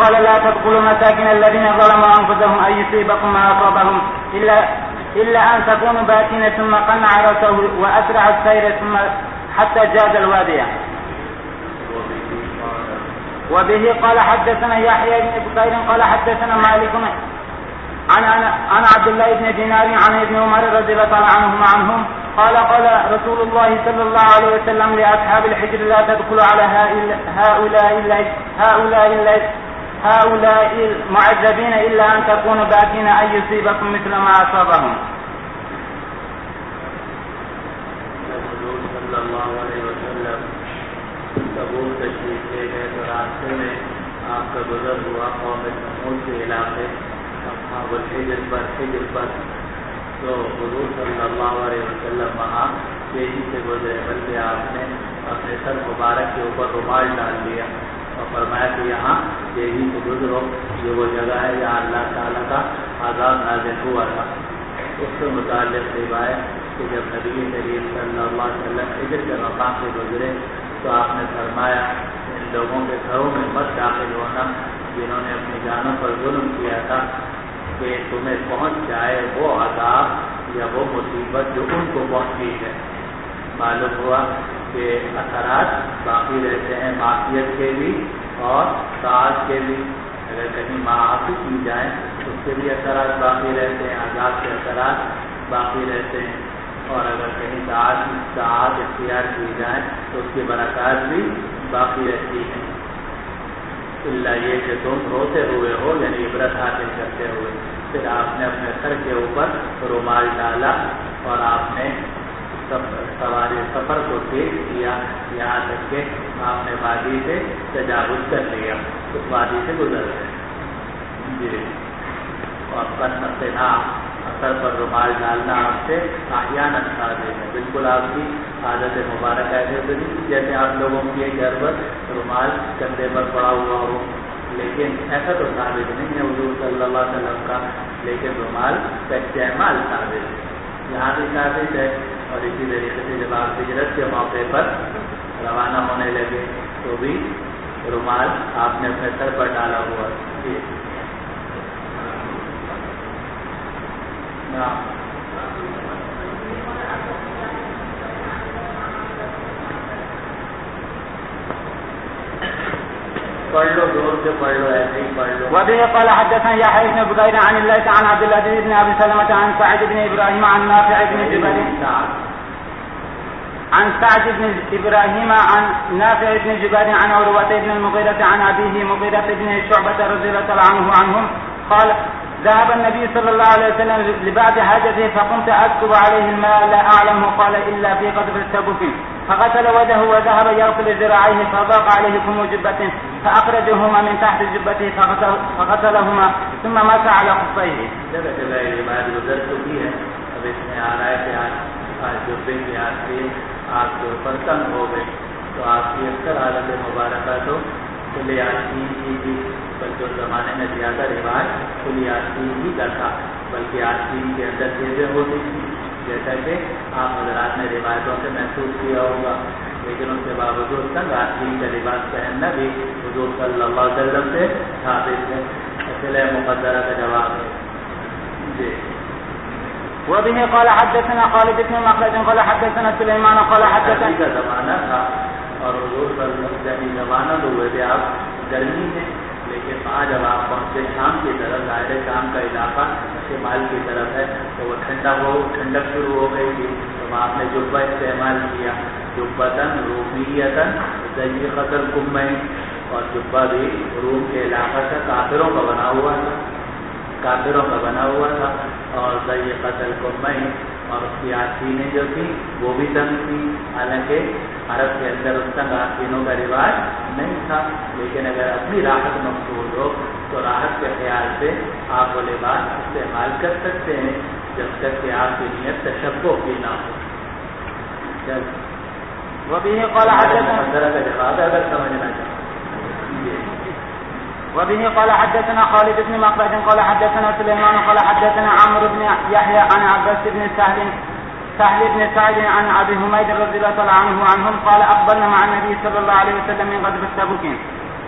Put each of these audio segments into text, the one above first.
قال لا تدخلوا مساكن الذين ظلموا أنفسهم أن يصيبكم ما أصابهم إلا أن تكونوا باكين ثم قنع رأسه وأسرع السير ثم حتى جاز الوادي. وبه قال حدثنا يحيى بن بكير قال حدثنا مالك عن عبد الله بن دينار عن ابن عمر رضي الله عنهم قال رسول الله صلى الله عليه وسلم لأصحاب الحجر لا تدخلوا على هؤلاء المعذبين إلا أن تكونوا باكين أن يصيبكم مثل ما أصابهم. صلی اللہ علیہ وسلم تبوک تشریف لے گئے تو راستے میں آپ کا گزر ہوا قوم سمود کے علاقے اصحاب الحجر پر تو حضور صلی اللہ علیہ وسلم وہاں تیزی سے گزرے بلکہ آپ نے اپنے سر مبارک کے اوپر رومال ڈال دیا اور فرمایا کہ یہاں تیزی سے گزرو، یہ وہ جگہ ہے جہاں اللہ تعالیٰ کا عذاب نازل ہوا تھا۔ اس سے متعلق روایت کہ جب نبی کریم صلی اللہ علیہ وسلم حجر کے مقام سے گزرے تو آپ نے فرمایا ان لوگوں کے گھروں میں مت داخل ہونا جنہوں نے اپنی جانوں پر ظلم کیا تھا، کہ تمہیں پہنچ جائے وہ عذاب یا وہ مصیبت جو ان کو پہنچی ہے۔ معلوم ہوا کہ اثرات باقی رہتے ہیں معصیت کے بھی اور طاعت کے بھی، اگر کہیں معافی کی جائے تو اس کے بھی اثرات باقی رہتے ہیں، عذاب کے اثرات باقی رہتے ہیں، اور اگر کہیں طاعت اختیار کی جائے تو اس کی برکات بھی باقی رہتی ہیں، اللہ یہ کہ تم روتے ہوئے ہو یعنی عبرت حاصل کرتے ہوئے۔ پھر آپ نے اپنے سر کے اوپر رومال ڈالا اور آپ نے سفر کو تیز کیا یہاں تک کہ آپ نے وادی سے تجاوز کر لیا، اس وادی سے گزر گئے۔ جی اور قنعنا سر پر رومال ڈالنا آپ سے احیانا ثابت ہے، بالکل آپ کی عادت مبارک ایسے تو نہیں جیسے آپ لوگوں کی گھر پر رومال کندھے پر پڑا ہوا ہو، لیکن ایسا تو ثابت نہیں ہے حضور صلی اللہ علیہ وسلم کا، لیکن رومال کا استعمال ثابت ہے، یہاں بھی ثابت ہے۔ اور اسی طریقے سے جب آپ ہجرت کے موقع پر روانہ ہونے لگے تو بھی رومال آپ نے اپنے سر پر ڈالا ہوا۔ پڑھ لو زور سے پڑھ لو، ایسے ہی پڑھ لو۔ وبه قال حدثنا يحيى بن بكير عن الليث عن عبد العزيز بن ابي سلمة عن سعد بن ابراهيم عن نافع بن جبير عن سعد بن ابراهيم عن نافع بن جبير عن عروة بن المغيرة عن ابيه مغيرة بن شعبة رضي الله عنهم قال ذهب النبي صلى الله عليه وسلم لبعض حاجته فقمت أكتب عليه الماء لا أعلمه قال إلا في قدر التبوك فغسل وجهه وذهب يغسل ذراعيه فضاق عليه كم جبته فأخرجهما من تحت جبته فغسلهما ثم مسح على خفيه۔ جگہ جگہ یہ بات گزر چکی ہے، اب اس میں آ رہا ہے کہ آج جبے کی آخری آپ کے اوپر تنگ ہو گئی تو آپ کی اکثر حالت مبارکہ تو کھلی آستین کی تھی، بلکہ اس زمانے میں زیادہ رواج کھلی آستین ہی کا تھا، بلکہ آستین کے اندر چیزیں ہوتی تھیں جیسا کہ آپ حضرات نے روایتوں سے محسوس کیا ہوگا، لیکن اس کے باوجود تنگ آستین کا لباس پہننا بھی حضور صلی اللہ علیہ وسلم سے ثابت ہے۔ اصل مقدرہ کا جواب ہے جی۔ وبه قال حدثنا خالد بن مخلد قال حدثنا سليمان قال حدثنا کا زمانہ تھا اور حضور صلی اللہ علیہ وسلم زمانہ تو ہوئے تھے آپ گرمی میں، لیکن وہاں جب آپ پہنچے شام کی طرف، ظاہر شام کا علاقہ شمال کی طرف ہے تو وہ ٹھنڈک شروع ہو گئی تھی، تو آپ نے جبہ استعمال کیا، جبتاً رومیتاً ضیقۃ الکمین، اور جبہ بھی روم کے علاقہ سے کافروں کا بنا ہوا تھا اور ضیقۃ الکمین، اور اس کی آستینیں جو تھی وہ بھی تنگ تھی، حالانکہ عرب کے اندر اس تنگ آستینوں کا رواج نہیں تھا، لیکن اگر اپنی راحت مقصود ہو تو راحت کے خیال سے آپ وہ لباس استعمال کر سکتے ہیں جب تک کہ آپ کی نیت تشبہ کی نہ ہو۔ وبه قال حدثنا کا جواب اگر سمجھنا چاہتے وبه قال حدثنا خالد بن مخلد قال حدثنا سليمان قال حدثنا عمرو بن يحيى عن عباس بن سهل بن سعد عن ابي حميد رضي الله عنهم قال اقبلنا مع النبي صلى الله عليه وسلم من غزوة تبوك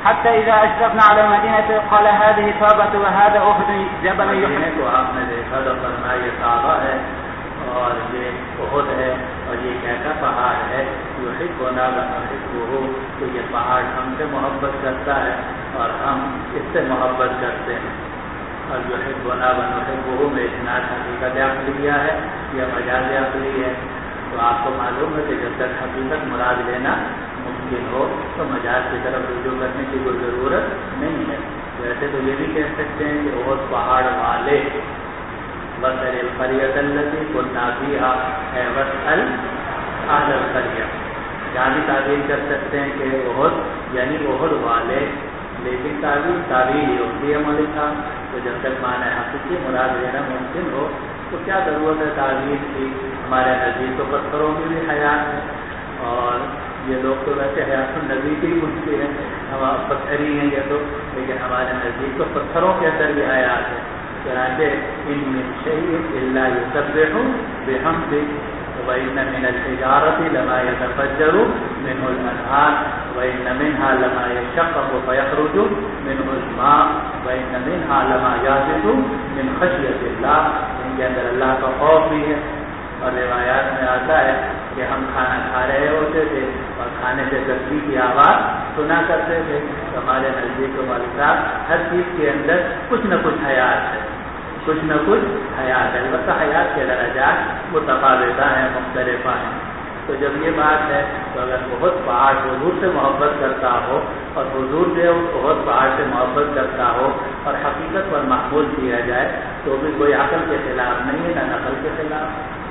حتى إذا أشرفنا على المدينة قال هذه طابة وهذا أحد جبل يحب. تو آپ نے دیکھا تو فرمایا یہ طابہ ہے اور یہ احد ہے اور یہ کیسا پہاڑ ہے. یحبنا ونحبہ، تو یہ پہاڑ ہم سے محبت کرتا ہے اور ہم اس سے محبت کرتے ہیں. اور یحبنا ونحبہ میں اسناد حقیقت عقلیہ ہے یا مجاز عقلی ہے. تو آپ کو معلوم ہے کہ جب تک حقیقت مراد لینا ممکن ہو تو مجاز کی طرف رجوع کرنے کی کوئی ضرورت نہیں ہے. ویسے تو یہ بھی کہہ سکتے ہیں کہ وہ پہاڑ والے وَاسْأَلِ الْقَرْيَةَ الَّتِي كُنَّا فِيهَا وَاسْأَلْ أَهْلَ الْقَرْيَةِ. یہاں بھی تعبیر کر سکتے ہیں کہ احد یعنی احد والے، لیکن تعبیر ہی ہوتی ہے مولوی صاحب. تو جب تک معنی حقیقی مراد لینا ممکن ہو تو کیا ضرورت ہے تعبیر کی. ہمارے نزدیک تو پتھروں کی بھی حیات ہے اور یہ لوگ تو ویسے حیات النبی کی ہی مجھتے ہیں، ہم پتھر ہی ہیں یہ تو، لیکن ہمارے نزدیک تو پتھروں کے اندر بھی حیات ہے. چنانچہ ان من شیء الا یسبح بحمدہ وَإِنَّ مِنَ الْحِجَارَةِ لَمَا يَتَفَجَّرُ مِنْهُ الْأَنْهَارُ وَإِنَّ مِنْهَا لَمَا يَشَّقَّقُ فَيَخْرُجُ مِنْهُ الْمَاءُ وَإِنَّ مِنْهَا لَمَا يَهْبِطُ مِنْ خَشْيَةِ اللَّهِ. ان کے اندر اللہ کا خوف بھی ہے. اور روایات میں آتا ہے کہ ہم کھانا کھا رہے ہوتے تھے اور کھانے سے تسبیح کی آواز سنا کرتے تھے. ہمارے نزدیک والد صاحب ہر چیز کے اندر کچھ نہ کچھ حیات ہے، کچھ نہ کچھ حیات ہے. البتہ حیات کے درجات متفاوتہ ہیں، مختلف ہیں. تو جب یہ بات ہے تو اگر بہت پہاڑ حضور سے محبت کرتا ہو اور حضور جو بہت پہاڑ سے محبت کرتا ہو اور حقیقت پر محمول کیا جائے تو بھی کوئی عقل کے خلاف نہیں ہے نہ نقل کے خلاف.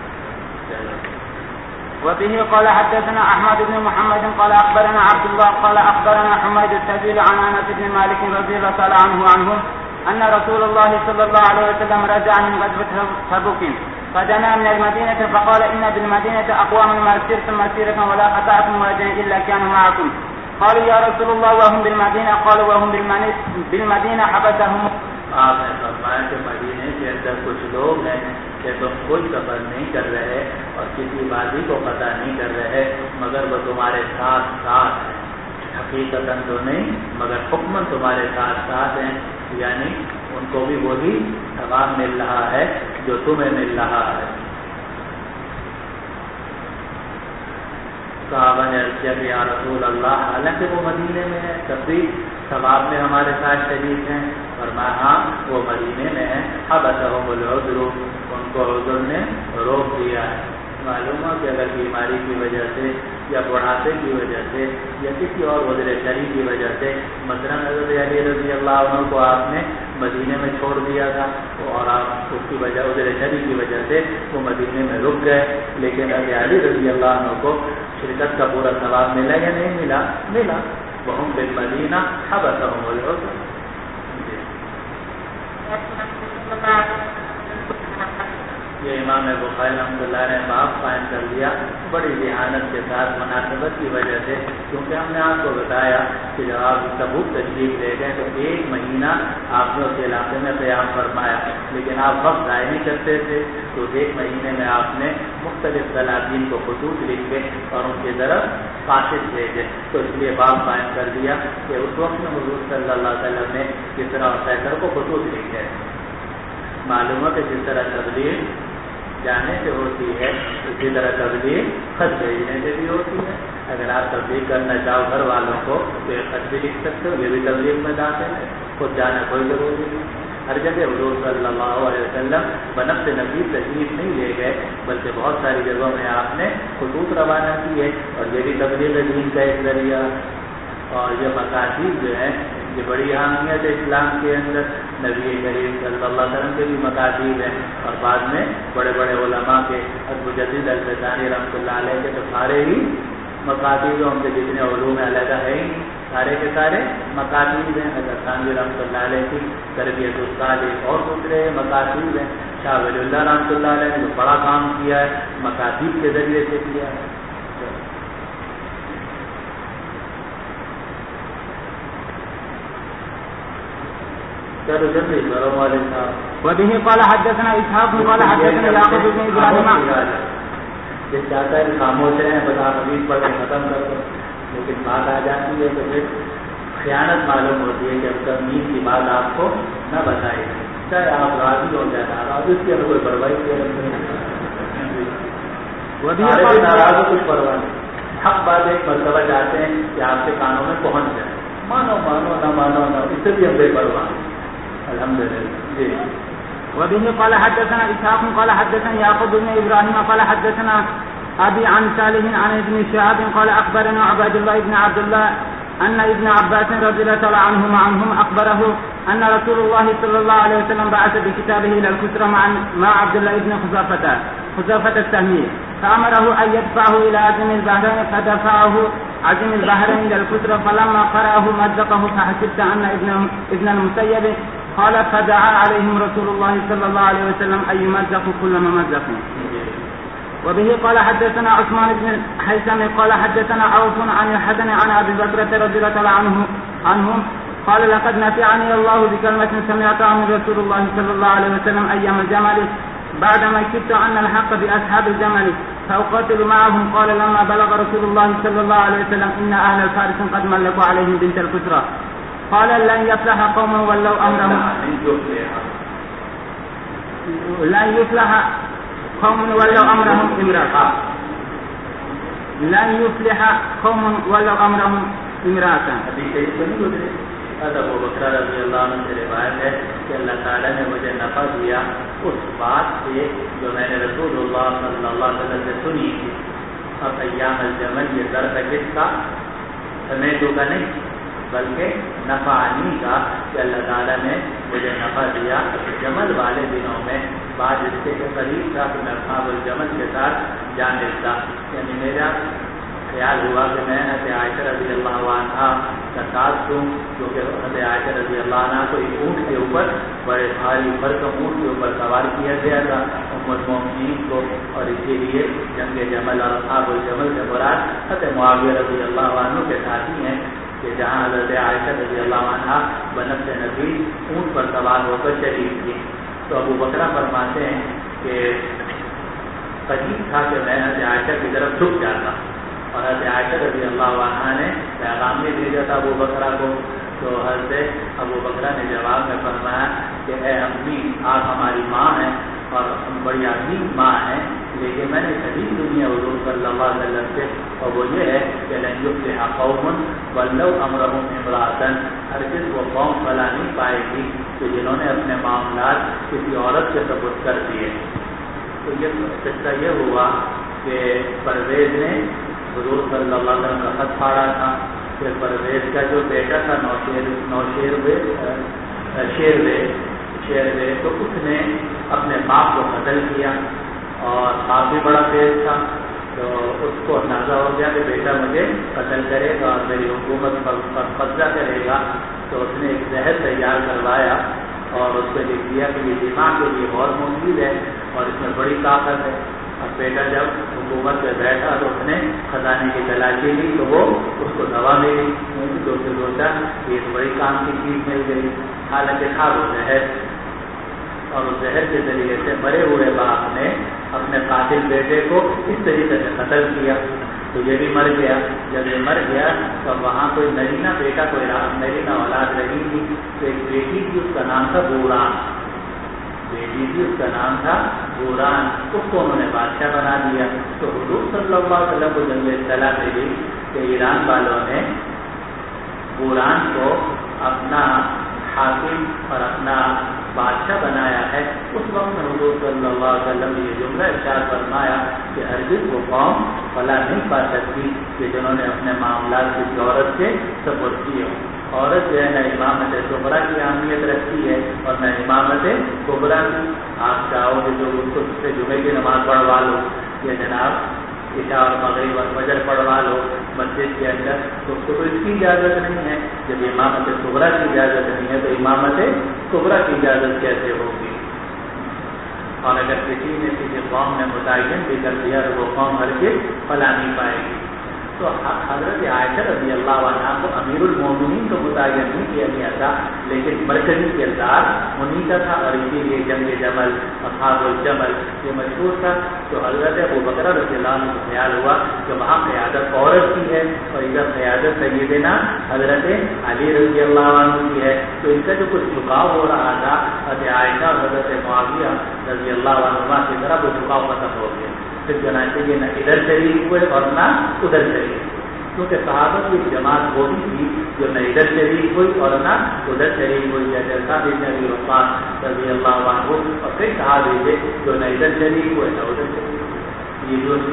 وبه قال حدثنا أحمد بن محمد قال أخبرنا عبد الله قال أخبرنا حميد السبيل عن أنس بن مالك رضي الله تعالى عنه أن رسول الله صلى الله عليه وسلم رجع من غزوة تبوك فدنا من المدينة فقال إن بالمدينة أقوام ما سرتم مسيرة ولا قطعتم واديا إلا كانوا معكم. قالوا يا رسول الله وهم بالمدينة؟ قالوا وهم بالمدينة حبسهم. آپ نے فرمایا کہ مدینے کے اندر کچھ لوگ ہیں کہ تم کوئی سفر نہیں کر رہے اور کسی وادی کو پتہ نہیں کر رہے مگر وہ تمہارے ساتھ ساتھ ہیں. حقیقتاً تو نہیں مگر حکماً تمہارے ساتھ ساتھ ہیں، یعنی ان کو بھی وہی ثواب مل رہا ہے جو تمہیں مل رہا ہے. صحابہ نے عرض کیا کہ یا رسول اللہ حالانکہ وہ مدینے میں ہے تب بھی ثواب میں ہمارے ساتھ شریک ہیں. فرمایا ہاں وہ مدینے میں ہیں. حبسہم العذر، ان کو عذر نے روک دیا ہے. معلوم ہو کہ اگر بیماری کی وجہ سے یا بڑھاپے کی وجہ سے یا کسی اور عذر شرعی کی وجہ سے مثلاً حضرت علی رضی اللہ عنہ کو آپ نے مدینے میں چھوڑ دیا تھا اور آپ اس کی وجہ عذر شرعی کی وجہ سے وہ مدینے میں رک گئے، لیکن حضرت علی رضی اللہ عنہ کو شرکت کا پورا ثواب ملا یا نہیں ملا؟ ملا. وہم بالمدینہ حبسہم العذر. یہ امام بخاری رحمۃ اللہ نے باب قائم کر دیا بڑی ذہانت کے ساتھ مناسبت کی وجہ سے، کیونکہ ہم نے آپ کو بتایا کہ جب آپ تبوک تشریف لے گئے تو 1 مہینہ آپ نے اس علاقے میں قیام فرمایا، لیکن آپ وقت ضائع نہیں کرتے تھے. تو 1 مہینے میں آپ نے مختلف سلاطین کو خطوط لکھے اور ان کی طرف قاصد بھیجے. تو اس لیے باب قائم کر دیا کہ اس وقت میں حضور صلی اللہ علیہ وسلم نے کسرا اور قیصر کو خطوط لکھے. معلوم ہے کہ جس طرح تبلیغ جانے سے ہوتی ہے اسی طرح تبلیغ خط بھیجنے سے بھی ہوتی ہے. اگر آپ تبلیغ کرنا چاہو گھر والوں کو تو یہ خط بھی لکھ سکتے ہو، یہ بھی تبلیغ میں داخل ہے. خود جانا کوئی ضروری نہیں. ہر جگہ حضور صلی اللہ علیہ وسلم بنفس نبی تشریف نہیں لے گئے بلکہ بہت ساری جگہوں میں آپ نے خطوط روانہ کیے اور یہ بھی تبلیغ دین کا ایک ذریعہ. اور یہ مقاصد جو ہیں یہ بڑی اہمیت ہے اسلام کے اندر. نبی کریم صلی اللہ علیہ وسلم کے بھی مقاصد ہیں اور بعد میں بڑے بڑے علماء کے مجدد الفسانی رحمۃ اللہ علیہ کے تو سارے ہی مقاصد ان کے جتنے علوم علیحدہ ہیں سارے کے سارے مقاصد ہیں. حضرت ثانوی رحمۃ اللہ علیہ کی تربیت الصالح اور دوسرے مقاصد ہیں. شاہ ولی اللہ رحمۃ اللہ علیہ نے جو بڑا کام کیا ہے مقاصد کے ذریعے سے کیا ہے. وبه قال حدثنا اسحاق قال حدثنا يعقوب بن ابراهيم. یہ چاہتا ہے خاموش ہیں بتا حدیث پڑھ کے ختم کر دو، لیکن بات آ جاتی ہے تو پھر خیانت معلوم ہوتی ہے کہ اب تمیم کی بات آپ کو نہ بتائی، چاہے آپ راضی ہو جائے ناراض، اس کی اگر کوئی پرواہی ناراض ہو کچھ پرواہ نہیں، حق بات ایک مرتبہ چاہتے ہیں کہ آپ کے کانوں میں پہنچ جائے، مانو مانو نہ مانو نہ، اس سے بھی ہم بے پرواہ الحمدللہ. جی. وبه قال حدثنا إسحاق قال حدثنا يعقوب بن إبراهيم قال حدثنا أبي عن صالح عن ابن شهاب قال أخبرنا عبد الله بن عبد الله أن ابن عباس رضي الله تعالى عنهم أخبره أن رسول الله صلى الله عليه وسلم بعث بكتابه إلى الكسرى مع عبد الله بن خزافة السهمي فأمره أن يدفعه إلى عزم البحرين فدفعه عزم البحرين إلى الكسرى فلما قرأه مزقه فحسبت أن ابن المسيب قال فدعا عليهم رسول الله صلى الله عليه وسلم أن يمزقوا كل ممزق. وبه قال حدثنا عثمان بن الحيثم قال حدثنا عوف عن الحسن عن أبي بكر رضي الله عنه قال لقد نفعني الله بكلمة سمعتها من رسول الله صلى الله عليه وسلم أيام الجمل بعدما كدت أن الحق بأصحاب الجمل فأقاتل معهم. قال لما بلغ رسول الله صلى الله عليه وسلم إن أهل الفارس قد ملكوا عليهم بنت الكسرى قال لن يفلح قوم ولوا أمرهم لن يفلح قوم ولوا أمرهم امرأة لن يفلح قوم ولوا أمرهم امرأة. ابو بکر رضی اللہ عنہ سے روایت ہے کہ اللہ تعالیٰ نے مجھے نفع دیا اس بات سے جو میں نے رسول اللہ صلی اللہ علیہ وسلم سے سنی تھی. اب ایام الجمل یہ ظرف کس کا؟ سمیٹوں کا نہیں بلکہ نفعنی کا کہ اللہ تعالیٰ نے مجھے نفع دیا جمل والے دنوں میں. بعد اس کے قریب تھا کہ میں اصحاب الجمل کے ساتھ جان لیتا، یعنی میرا خیال ہوا کہ میں حضرت عائشہ رضی اللہ عنہ کا ساتھ دوں، کیونکہ حضرت عائشہ رضی اللہ عنہ کو ایک اونٹ کے اوپر بڑے بھاری فرق اونٹ کے اوپر سوار کیا گیا تھا ام المؤمنین کو، اور اسی لیے جنگ جمل اور اصحاب الجمل سے مراد حضرت معاویہ رضی اللہ عنہ کے ساتھی ہیں کہ جہاں حضرت عائشہ رضی اللہ عنہ بنفس نبی اونٹ پر سوار ہو کر شریک تھی. تو ابو بکرہ فرماتے ہیں کہ قریب تھا کہ میں حضرت عائشہ کی طرف جھک جاتا، اور حضرت عائشہ رضی اللہ عنہ نے پیغام بھی بھیجا تھا ابو بکرہ کو. تو حضرت ابو بکرہ نے جواب میں فرمایا کہ اے امی، آپ ہماری ماں ہیں اور ہم بڑی عظیم ماں ہیں، لیکن میں نے کبھی دنیا حضور صلی اللہ علیہ وسلم سے، اور وہ یہ ہے کہ لن یفلح قوم ولوا امرهم امرأة، ہرگز وہ قوم فلاح نہیں پائے گی کہ جنہوں نے اپنے معاملات کسی عورت کے سپرد کر دیے. تو یہ قصہ یہ ہوا کہ پرویز نے حضور صلی اللہ علیہ وسلم کا خط پھاڑا تھا کہ پرویز کا جو بیٹا تھا شیروے تو اس نے اپنے باپ کو قتل کیا، اور باپ بھی بڑا تیز تھا، تو اس کو اندازہ ہو گیا کہ بیٹا مجھے قتل کرے گا اور میری حکومت پر قبضہ کرے گا. تو اس نے ایک زہر تیار کروایا اور اس کو لکھ دیا کہ یہ دماغ کے لیے بہت مفید ہے اور اس میں بڑی طاقت ہے. اب بیٹا جب حکومت پہ بیٹھا تو اس نے خزانے کی تلاشی لی تو وہ اس کو دوا ملی، تو سوچا کہ ایک بڑی کام کی چیز مل گئی، حالانکہ تھا وہ زہر. اور اس زہر کے ذریعے سے مرے ہوئے باپ نے اپنے قاتل بیٹے کو اس طریقے سے قتل کیا. تو یہ بھی مر گیا. جب یہ مر گیا تو وہاں کوئی نرینہ بیٹا، کوئی نرینہ اولاد رہی تھی، تو ایک بیٹی تھی، اس کا نام تھا بوران. بیٹی تھی، اس کا نام تھا بوران. اس کو انہوں نے بادشاہ بنا دیا. تو حضور صلی اللہ علیہ وسلم کو جب یہ اطلاع ملی کہ ایران والوں نے بوران کو اپنا حاکم اور اپنا بادشاہ بنایا ہے، اس وقت میں حضور صلی اللہ علیہ وسلم نے یہ جملہ ارشاد فرمایا کہ ہرگز وہ قوم فلاح نہیں پا سکتی کہ جنہوں نے اپنے معاملات کسی عورت کے سپرد کیے ہوں. عورت جو ہے نہ امامت صغریٰ کی اہمیت رکھتی ہے اور نہ امامت کبریٰ کی. آپ چاہو کہ جو اس کو سے جمعے کی نماز پڑھوا لو یا جناب عشاء اور مغرب اور فجر پڑھوا لو مسجد کے اندر، تو اس کو اس کی اجازت نہیں ہے. جب امامت صغریٰ کی اجازت نہیں ہے تو امامت کبریٰ کی اجازت کیسے ہوگی؟ اور اگر کسی نے کسی قوم نے متعین بھی کر دیا تو وہ قوم ہرگز فلاح نہیں پائے گی. تو حضرت عائشہ رضی اللہ عنہ کو امیر المومنین کو متعین نہیں کیا گیا تھا، لیکن مرکزی کردار انہیں کا تھا، اور اسی لیے جنگ جمل، اصحاب الجمل یہ مشہور تھا۔ تو حضرت ابوبکر رضی اللہ عنہ کو خیال ہوا کہ وہاں قیادت عورت کی ہے اور ادھر قیادت سیدنا حضرت علی رضی اللہ عنہ کی ہے، تو ان کا جو کچھ جھکاؤ ہو رہا تھا حضرت عائشہ اور حضرت معاویہ رضی اللہ عنہ کی طرف وہ جھکاؤ ختم ہو گیا۔ پھر جناب یہ نہ ادھر شریک ہوئے اور نہ ادھر شریک ہوئے، کیونکہ صحابہ کی جماعت وہ بھی تھی جو نہ ادھر شریک ہوئی اور نہ ادھر شریک ہوئی، جیسے صاحب نبی وفات رضی اللہ عنہ، اور کئی صحابہ تھے جو نہ ادھر شریک ہوئے نہ ادھر شریک ہوئے۔ یہ جو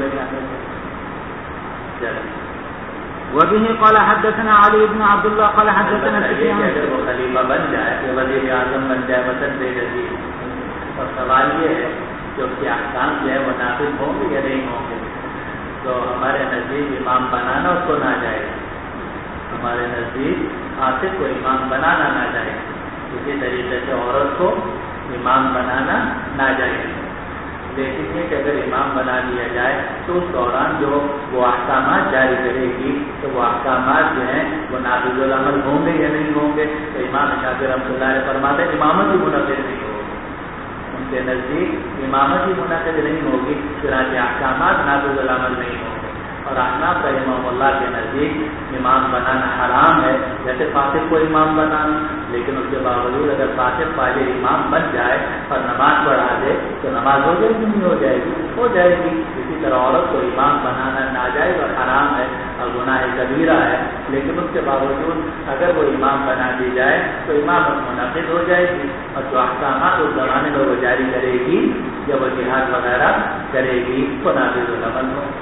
وبه قال حدثنا علي بن عبد الله قال حدثنا سفيان، اگر وہ خلیفہ بن جائے کہ وزیر اعظم بن جائے وطن بے نظیر، اور سوال یہ ہے کہ اس کے احکام جو ہے وہ نافذ ہوں گے یا نہیں ہوں گے، تو ہمارے نزدیک امام بنانا اس کو نہ جائے، ہمارے نزدیک عاصف کو امام بنانا نہ جائے، اسی طریقے سے عورت کو امام بنانا نہ جائے، لیکن یہ کہ اگر امام بنا لیا جائے تو اس دوران جو وہ احکامات جاری کرے گی تو وہ احکامات جو ہیں وہ نافذ العمل ہوں گے یا نہیں ہوں گے، تو امام شافعی رحمۃ اللہ علیہ فرماتے ہیں امامت ہی منعقد نہیں ہوگی، ان کے نزدیک امامت ہی منعقد نہیں ہوگی، چنانچہ احکامات نافذ العمل نہیں ہوں گے۔ اور احناف رحمہ اللہ کے نزدیک امام بنانا حرام ہے، جیسے فاسق کو امام بنانا، لیکن اس کے باوجود اگر فاسق فاجر امام بن جائے اور نماز پڑھا دے تو نماز ہو جائے گی نہیں ہو جائے گی؟ ہو جائے گی۔ اسی طرح عورت کو امام بنانا ناجائز اور حرام ہے اور گناہ کبیرہ ہے، لیکن اس کے باوجود اگر وہ امام بنا دی جائے تو امامت منعقد ہو جائے گی، اور جو احکامات اس زمانے میں وہ جاری کرے گی جب وہ جہاد وغیرہ کرے گی وہ نافذ العمل ہو۔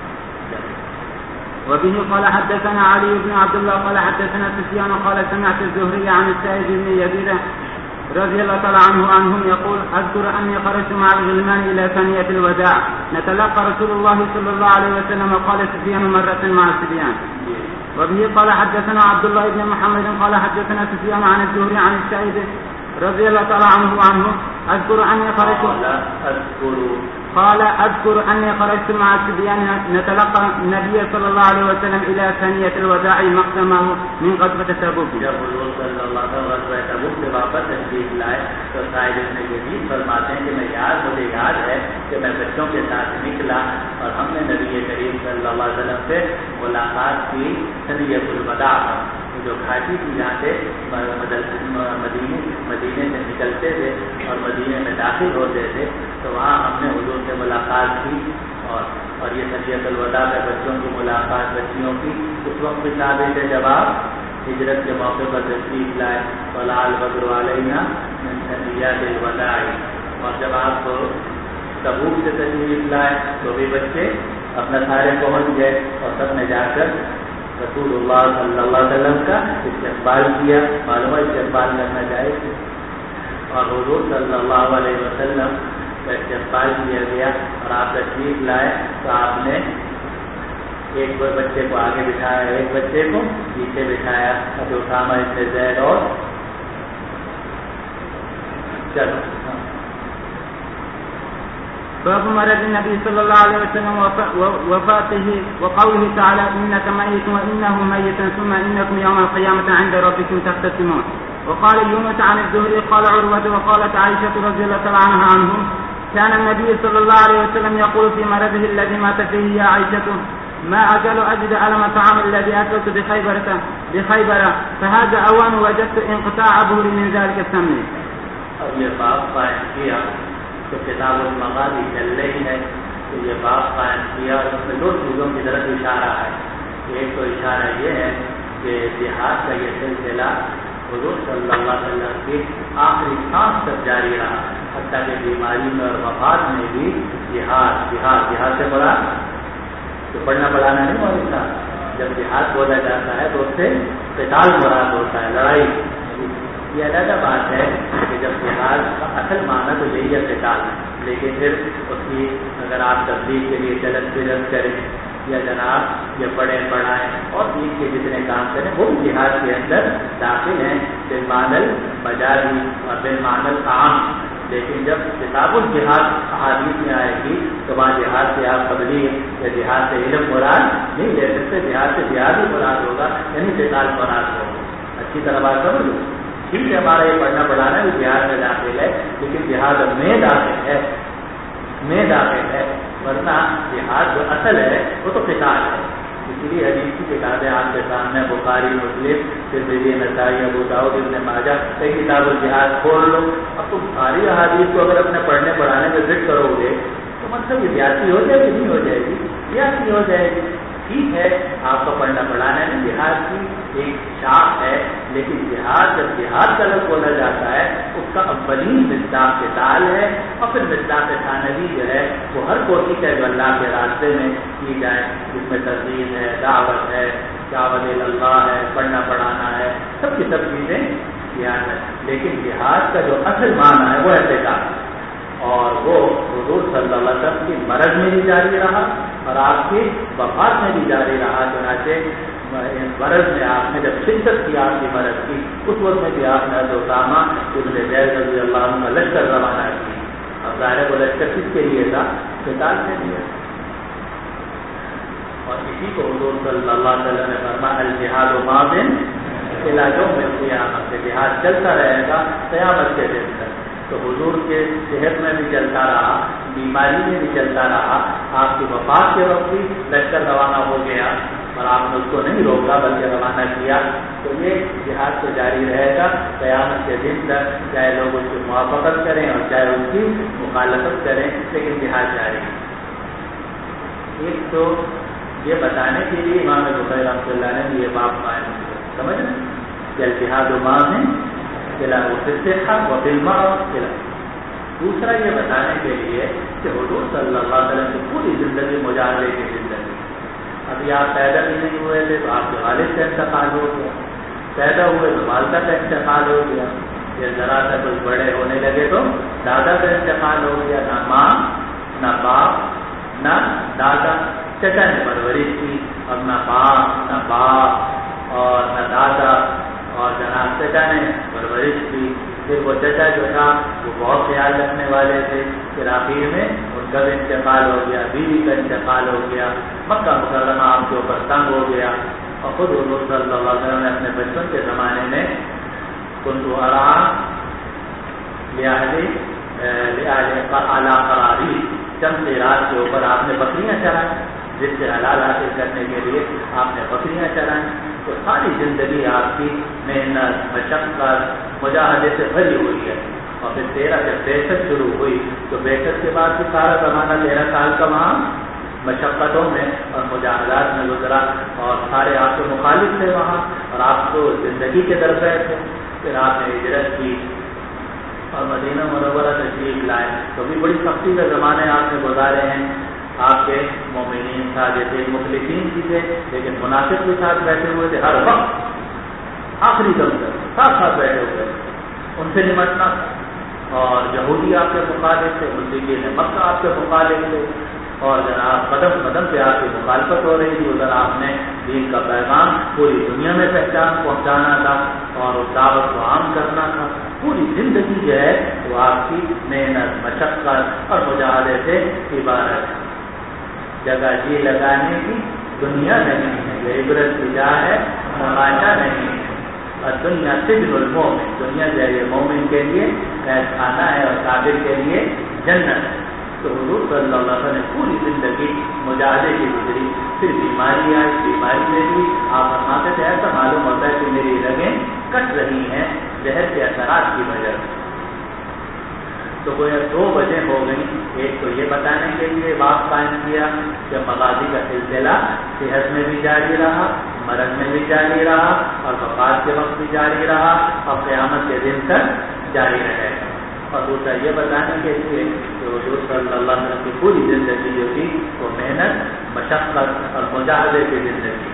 وبه قال حدثنا علي بن عبد الله قال حدثنا سفيان قال سمعت الزهري عن السائب بن يزيد رضي الله تعالى عنهم يقول أذكر أني خرجت مع الغلمان إلى ثانية الوداع نتلقى رسول الله صلى الله عليه وسلم قال سفيان مرة مع الصبيان. وبه قال حدثنا عبد الله بن محمد قال حدثنا سفيان عن الزهري عن السائب رضي الله تعالى عنه أذكر أني خرجت مع الصبيان نتلقى النبي صلى الله عليه وسلم إلى ثانية الوداع مقدمه من غزوة تبوک. جب حضور صلی اللہ علیہ وسلم غزوہ تبوک سے واپس تشریف لائے تو صاحب ابن یزید فرماتے ہیں کہ مجھے یاد ہے کہ میں بچوں کے ساتھ نکلا اور ہم نے نبی کریم صلی اللہ علیہ وسلم سے ملاقات کی ثنیۃ الوداع، جو گھاٹی کی جہاں سے مدینے سے نکلتے تھے اور مدینے میں داخل ہوتے تھے، تو وہاں ہم نے حضور سے ملاقات کی، اور یہ ثنیۃ الوداع میں بچوں کی ملاقات بچیوں کی اس وقت بھی ثابت ہے جب آپ ہجرت کے موقع پر تشریف لائے طلع البدر علینا من ثنیۃ الوداع، اور جب آپ تبوک سے تشریف لائے تو بھی بچے اپنا سارے پہنچ گئے اور سب نے جا کر رسول اللہ صلی اللہ علیہ وسلم کا استقبال کیا، معلوم استقبال کرنا جائز، اور حضور صلی اللہ علیہ وسلم کا استقبال کیا گیا اور آپ تشریف لائے تو آپ نے ایک بچے کو آگے بٹھایا، ایک بچے کو پیچھے بٹھایا، ابو اسامہ ابن زید اور چلو باب مرض النبي صلى الله عليه وسلم وفاته وقوله تعالى إنك ميت وإنه ميت ثم إنكم يوم القيامة عند ربكم تختصمون. وقال يونس عن الزهري قال عروة وقالت عائشة رضي الله عنها عنهم كان النبي صلى الله عليه وسلم يقول في مرضه الذي مات فيه يا عائشة ما أزال أجد ألم الطعام الذي أكلت بخيبر فهذا أوان وجدت انقطاع ظهري من ذلك السمن. اور یہ باب قائم کیا تو کتاب المغازی چل رہی ہے تو یہ باب قائم کیا اور اس میں دو چیزوں کی طرف اشارہ ہے. ایک تو اشارہ یہ ہے کہ جہاد کا یہ سلسلہ حضور صلی اللہ علیہ وسلم کی آخری سانس تک جاری رہا، حتیٰ کہ بیماری میں اور وفات میں بھی جہاد سے بڑا تو پڑھنا پڑھانا نہیں ہوتا تھا. جب جہاد بولا جاتا ہے تو اس سے قتال مراد ہوتا ہے، لڑائی. یہ علیحدہ بات ہے کہ جب جہاد کا اصل معنی تو یہی ہے قتال، لیکن پھر اس کی اگر آپ تبلیغ کے لیے چلت پھرت کریں یا جناب یہ پڑھیں پڑھائیں اور دین کے جتنے کام کریں وہ جہاد کے اندر داخل ہیں، بالمعنی المجازی اور بالمعنی العام. لیکن جب کتاب الجہاد احادیث میں آئے گی تو وہاں جہاد سے آپ تبلیغ یا جہاد سے علم مراد نہیں لے سکتے، جہاد سے جہاد ہی مراد ہوگا، یعنی قتال مراد ہوگا۔ اچھی طرح بات سمجھ لو، ٹھیک ہے ہمارا یہ پڑھنا پڑھانا بھی جہاد میں داخل ہے، لیکن جہاد میں داخل ہے، میں داخل ہے، ورنہ جہاد جو اصل ہے وہ تو قتال ہے۔ اسی لیے حدیث کی کتابیں آپ کے سامنے بخاری، مسلم، ترمذی، نسائی، ابو داؤد، ابن ماجہ، کئی کتاب الجہاد کھول لو۔ اب تم ساری احادیث کو اگر اپنے پڑھنے پڑھانے میں فٹ کرو گے تو مطلب یہ زیادتی ہو جائے گی، نہیں ہو جائے گی، زیادتی ہو جائے گی۔ ٹھیک ہے آپ کا پڑھنا پڑھانا ہے، جہاد کی ایک شاخ ہے، لیکن جہاد جب جہاد کا لفظ بولا جاتا ہے اس کا اولین مصداق قتال ہے، اور پھر مصداق ثانوی جو ہے وہ ہر کوشش ہے جو اللہ کے راستے میں کی جائے، جس میں ترغیب ہے، دعوت ہے، دعوت اللہ ہے، پڑھنا پڑھانا ہے، سب کی سب چیزیں جہاد ہے۔ لیکن جہاد کا جو اصل معنی ہے وہ ہے قتال، اور وہ حضور صلی اللہ علیہ وسلم کی مرض میں بھی جاری رہا اور آپ کی وفات میں بھی جاری رہا۔ چنانچہ مرض میں آپ نے جب شدت کی آپ کی مرض کی، اس وقت میں بھی آپ نے حضرت اسامہ ابن زید رضی اللہ عنہ کا لشکر روانہ کی۔ اب ظاہر وہ لشکر کس کے لیے تھا؟ قتال کے لیے، اور اسی کو حضور صلی اللہ علیہ وسلم نے فرمایا الجہاد ماض الی یوم القیامہ، جہاد چلتا رہے گا قیامت کے دن تک۔ تو حضور کے صحت میں بھی چلتا رہا، بیماری میں بھی چلتا رہا، آپ کی وفات کے وقت بھی لشکر روانہ ہو گیا اور آپ نے اس کو نہیں روکا بلکہ روانہ کیا۔ تو یہ جہاد تو جاری رہے گا قیامت کے دن تک، چاہے لوگ اس کی موافقت کریں اور چاہے اس کی مخالفت کریں، لیکن جہاد جاری ہے۔ ایک تو یہ بتانے کے لیے امام بخاری رحمۃ اللہ نے یہ باب قائم کیا، سمجھ رہے کہ الجہاد ماض دوسرا یہ بتانے کے لیے کہ حضور صلی اللہ علیہ وسلم کی پوری زندگی مجاہدے کی زندگی۔ ابھی آپ پیدا بھی نہیں ہوئے تھے تو آپ کے والد کا انتقال ہو گیا، پیدا ہوئے تو والدہ کا انتقال ہو گیا، پھر ذرا سا کچھ بڑے ہونے لگے تو دادا کا انتقال ہو گیا۔ نہ ماں نہ باپ نہ دادا، چچا نے پرورش کی، اب نہ باپ نہ باپ اور نہ دادا، اور جناب چچا نے پرورش کی۔ پھر وہ چچا جو تھا وہ بہت خیال رکھنے والے تھے، پھر آخر میں ان کا بھی انتقال ہو گیا، بیوی کا انتقال ہو گیا، مکہ مکرمہ آپ کے اوپر تنگ ہو گیا۔ اور خود حضور صلی اللہ علیہ وسلم نے اپنے بچپن کے زمانے میں کنت ارعی اعلیٰ قراری، چند رات کے اوپر آپ نے بکریاں چرائیں، جس سے حلال حاصل کرنے کے لیے آپ نے بکریاں چرائیں۔ تو ساری زندگی آپ کی محنت، مشقت، مجاہدے سے بھری ہوئی ہے۔ اور پھر 13 سے 63 شروع ہوئی تو 62 کے بعد بھی سارا زمانہ 13 سال کا وہاں مشقتوں میں اور مجاہدات میں گزرا، اور سارے آپ کے مخالف تھے وہاں، اور آپ کو زندگی کے درپے تھے۔ پھر آپ نے ہجرت کی اور مدینہ منورہ تشریف لائے، تو بھی بڑی سختی کے زمانے آپ نے گزارے ہیں۔ آپ کے مومنین ساتھ جیسے مخلصین بھی تھے، لیکن منافق بھی ساتھ بیٹھے ہوئے تھے، ہر وقت آخری دم تک ساتھ ساتھ بیٹھے ہوئے، ان سے نمٹنا تھا۔ اور یہودی آپ کے مخالف تھے، مشرکین مکہ آپ کے مخالف تھے، اور جناب قدم قدم پہ آپ کی مخالفت ہو رہی تھی۔ ادھر آپ نے دین کا پیغام پوری دنیا میں پہنچانا تھا اور اس دعوت کو عام کرنا تھا۔ پوری زندگی جو ہے وہ آپ کی محنت، مشقت اور مجاہدے سے عبارت ہے۔ جگہ جی لگانے کی دنیا نہیں ہے، یہ عبرت کی جا ہے، تماشا نہیں ہے۔ اور دنیا سجن المومن، دنیا جو ہے یہ مومن کے لیے قید خانہ ہے اور کافر کے لیے جنت ہے۔ تو حضور صلی اللہ علیہ وسلم نے پوری زندگی مجاہدے کی گزری، پھر بیماری آئی، بیماری میں بھی آپ فرماتے تھے ایسا معلوم ہوتا ہے کہ میری رگیں کٹ رہی ہیں زہر کے اثرات کی وجہ سے۔ تو گویا 2 وجہ ہو گئی، ایک تو یہ بتانے کے لیے باب قائم کیا کہ مغازی کا سلسلہ صحت میں بھی جاری رہا، مرض میں بھی جاری رہا، اور وفات کے وقت بھی جاری رہا، اور قیامت کے دن تک جاری رہے گا۔ اور دوسرا یہ بتانے کے لیے کہ حضور صلی اللہ علیہ وسلم کی پوری زندگی جو تھی وہ محنت، مشقت اور مجاہدے کی زندگی۔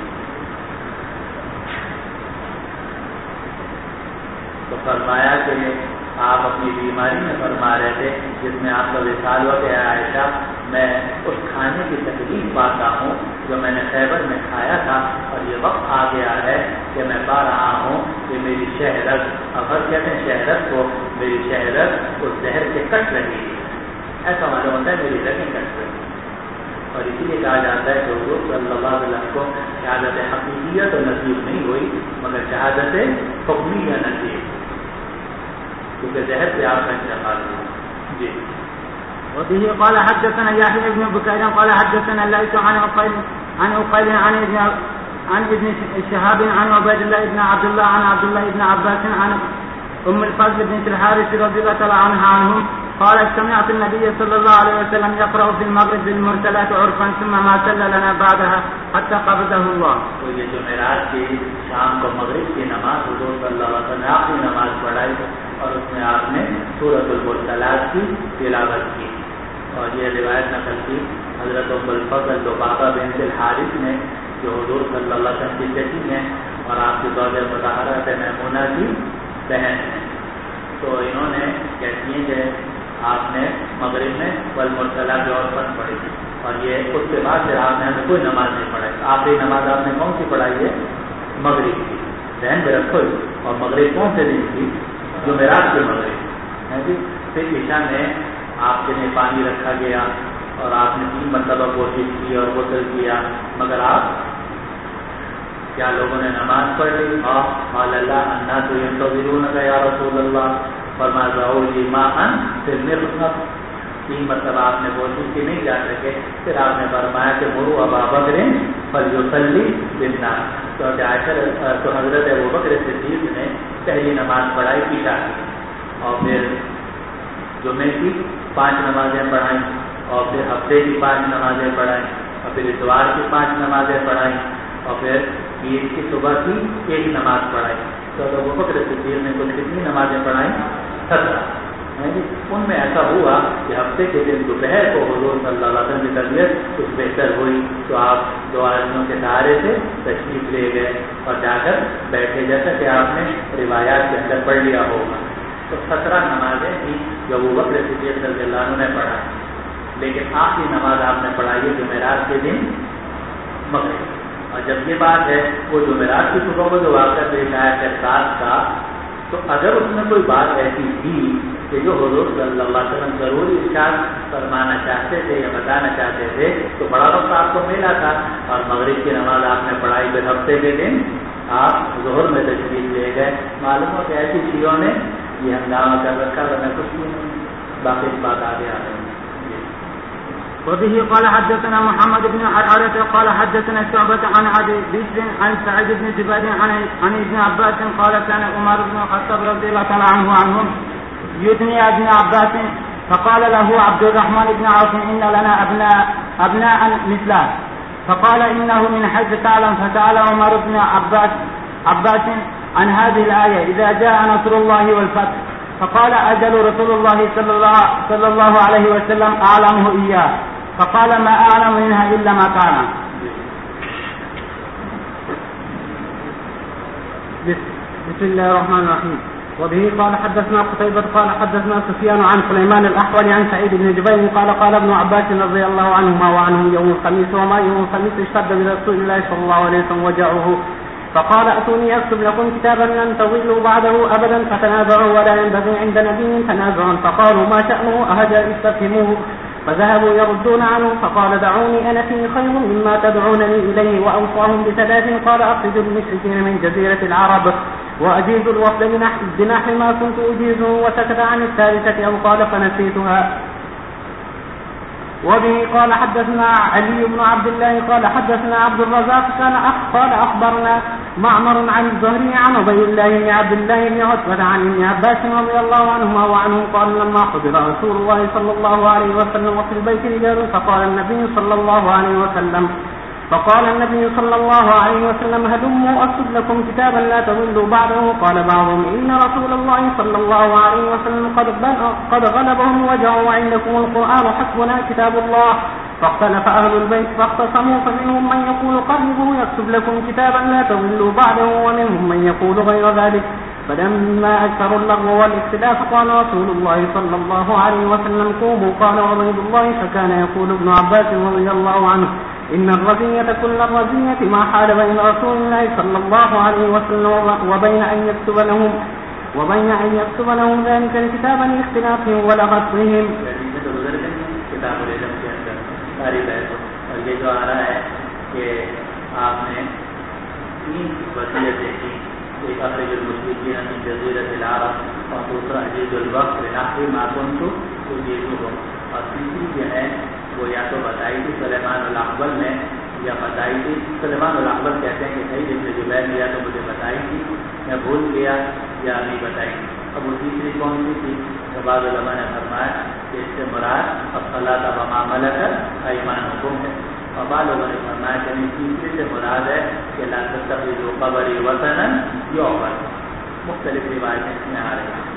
تو فرمایا کہ آپ اپنی بیماری میں فرما رہے تھے جس میں آپ کا وصال ہوا کہ عائشہ میں اس کھانے کی تکلیف پاتا ہوں جو میں نے خیبر میں کھایا تھا، اور یہ وقت آ گیا ہے کہ میں پا رہا ہوں کہ میری شہرت، اگر کہتے ہیں شہرت کو میری شہرت اس زہر سے کٹ رہی ہے، ایسا معلوم ہوتا ہے میری رگیں کٹ رہی ہے۔ اور اسی لیے کہا جاتا ہے کہ حضور صلی اللہ علیہ وسلم کو شہادت حقیقیت اور نصیب نہیں ہوئی مگر شہادت حکمیہ نصیب، کیونکہ زہر سے آپ کا انتقال ہوا۔ جی وبه قال حدثنا يحيى بن بكير قال حدثنا الليث عن عقيل عن ابن شهاب عن عبيد الله بن عبد الله عن عبد الله بن عباس عن ام الفضل بنت الحارث رضي الله عنها عنهم قال سمعت النبي صلى الله عليه وسلم يقرأ في المغرب بالمرسلات عرفا ثم ما صلى لنا بعدها حتى قبضه الله۔ تو یہ جو معراج کی شام کو مغرب کی نماز حضور صلی اللہ علیہ وسلم نے آخری نماز پڑھائی اور اس میں آپ نے سورۃ المرسلات کی تلاوت کی، اور یہ روایت نقل کی حضرت ام الفضل لبابہ بنت الحارث نے جو حضور صلی اللہ علیہ وسلم کی چچی ہیں اور آپ کی زوجہ مطہرہ میمونہ کی بہن ہیں۔ تو انہوں نے کہتی ہیں کہ آپ نے مغرب میں والمرسلات عرفاً پڑھی، اور یہ اس کے بعد پھر آپ نے ہمیں کوئی نماز نہیں پڑھائی۔ آخری نماز آپ نے کون سی پڑھائی ہے؟ مغرب کی، ذہن میں رکھو۔ اور مغرب کون سے دن کی؟ جو معراج کے مغرب ہے جی۔ پھر عشاء میں آپ کے لیے پانی رکھا گیا اور آپ نے 3 مرتبہ کوشش کی اور غسل کیا، مگر آپ کیا لوگوں نے نماز پڑھ لی؟ قال اللہ الناس ينتظرونك یا رسول اللہ فرما ذو ماء فی المرفق۔ 3 مرتبہ آپ نے کوشش کی، نہیں جا سکے، پھر آپ نے فرمایا کہ مروا ابا بکر فلیصلی بالناس۔ تو حضرت ابوبکر صدیق نے پہلی نماز پڑھائی عشاء کی، اور پھر جمعے کی 5 نمازیں پڑھائیں، اور پھر ہفتے کی 5 نمازیں پڑھائیں، اور پھر اتوار کی 5 نمازیں پڑھائیں، اور پھر عید کی صبح کی 1 نماز پڑھائی۔ تو ابوبکر صدیق نے کل کتنی نمازیں پڑھائیں؟ 17۔ ان میں ایسا ہوا کہ ہفتے کے دن دوپہر کو حضور صلی اللہ علیہ وسلم کی طبیعت کچھ بہتر ہوئی تو آپ 2 آدمیوں کے سہارے سے تشریف لے گئے اور جا کر بیٹھے، جیسا کہ آپ نے روایات کے اندر پڑھ لیا ہوگا۔ تو 17 نمازیں تھیں جو ابوبکر صدیق رضی اللہ عنہ نے پڑھا، لیکن آخری نماز آپ نے پڑھائی ہے جمعرات کے دن مغرب۔ اور جب یہ بات ہے وہ جمعرات کی صبح کو جو واقعہ پیش آیا احساس کا، تو اگر اس میں کوئی بات ایسی تھی کہ جو حضور صلی اللہ علیہ وسلم ضروری ارشاد فرمانا چاہتے تھے یا بتانا چاہتے تھے تو بڑا وقت آپ کو ملا تھا، اور مغرب کی نماز آپ نے پڑھائی، پھر ہفتے کے دن آپ ظہر میں تشریف لے گئے۔ معلوم ہو کہ ایسی چیزوں نے یہ ہنگامہ کر رکھا، ورنہ کچھ نہیں، باقی بات آگے آ رہی ہے۔ وبه قال حدثنا محمد بن عرعرة قال حدثنا شعبة عن أبي بشر عن سعيد بن جبير عن ابن عباس قال كان عمر بن الخطاب رضي الله عنهم يثني ابن عباس فقال له عبد الرحمن بن عوف إن لنا أبناء مثله، فقال إنه من حيث تعلم، فسأل عمر بن عباس عن هذه الآية إذا جاء نصر الله والفتح، فقال أجل رسول الله صلى الله عليه وسلم أعلمه إياه، فقال ما أعلم منها إلا ما كان۔ بسم الله الرحمن الرحيم۔ وبه قال حدثنا قتيبة قال حدثنا سفيان عن سليمان الأحول عن سعيد بن جبير قال ابن عباس رضي الله عنهما وعنهم يوم الخميس وما يوم الخميس اشتد برسول الله صلى الله عليه وسلم وجعه، فقال أتوني أكتب لكم كتابا لن تضلوا بعده أبدا، فتنازعوا ولا ينبغي عند نبي تنازع، فقالوا ما شأنه أهجا استفهموه، فذهبوا يردون عنه، فقال دعوني أنا فيه خير مما تدعونني إليه، وأوصاهم ب3 قال أخرج المشركين من جزيرة العرب وأجيز الوفد بنحو ما كنت أجيزه، وسكت عن الثالثة أو قال فنسيتها۔ وبه قال حدثنا علي بن عبد الله قال حدثنا عبد الرزاق قال أخبرنا معمر عن الزهري عن عبيد الله بن عبد الله بن عتبة عن ابن عباس رضي الله عنهما وعنهم قال لما حضر رسول الله صلى الله عليه وسلم وفي البيت رجال فقال النبي صلى الله عليه وسلم هلموا أكتب لكم كتابا لا تضلوا بعده، قال بعضهم إن رسول الله صلى الله عليه وسلم قد غلبهم وجعوا عندكم القرآن حسبنا كتاب الله، فاختلف أهل البيت فاختصموا، فمنهم من يقول قربوا يكتب لكم كتابا لا تضلوا بعده، ومنهم من يقول غير ذلك، فلما أكثروا اللغو والاختلاف قال رسول الله صلى الله عليه وسلم قوموا، قال عبيد الله فكان يقول ابن عباس رضي الله عنه إن الرزية كل الرزية ما حال بين رسول الله صلى الله عليه وسلم وبين أن يكتب لهم وبين أن يكتب لهم ذلك الكتاب لاختلافهم ولغطهم. کتاب العلم کے اندر ساری بحث. اور یہ جو آ رہا ہے کہ آپ نے 3 وصیتیں کی، ایک اخرج المشرکین من جزیرۃ العرب اور دوسرا حدیث الوقت لنحو ما كنت اجیزهم، اور تیسری جو ہے وہ یا تو بتائی تھی سلیمان الاحول نے یا بتائی تھی سلیمان الاحول کہتے ہیں کہ صحیح جس نے جبیر لیا تو مجھے بتائی تھی، میں بھول گیا یا نہیں بتائی. اب وہ تیسری کون سی تھی؟ تو بعض علماء نے فرمایا کہ اس سے مراد الصلاۃ وما ملکت ایمانکم ہے، اور بعض لوگوں نے فرمایا کہ تیسری سے مراد ہے کہ لا تتخذوا قبری وطنا یعبد. مختلف روایتیں اس میں آ رہی ہیں.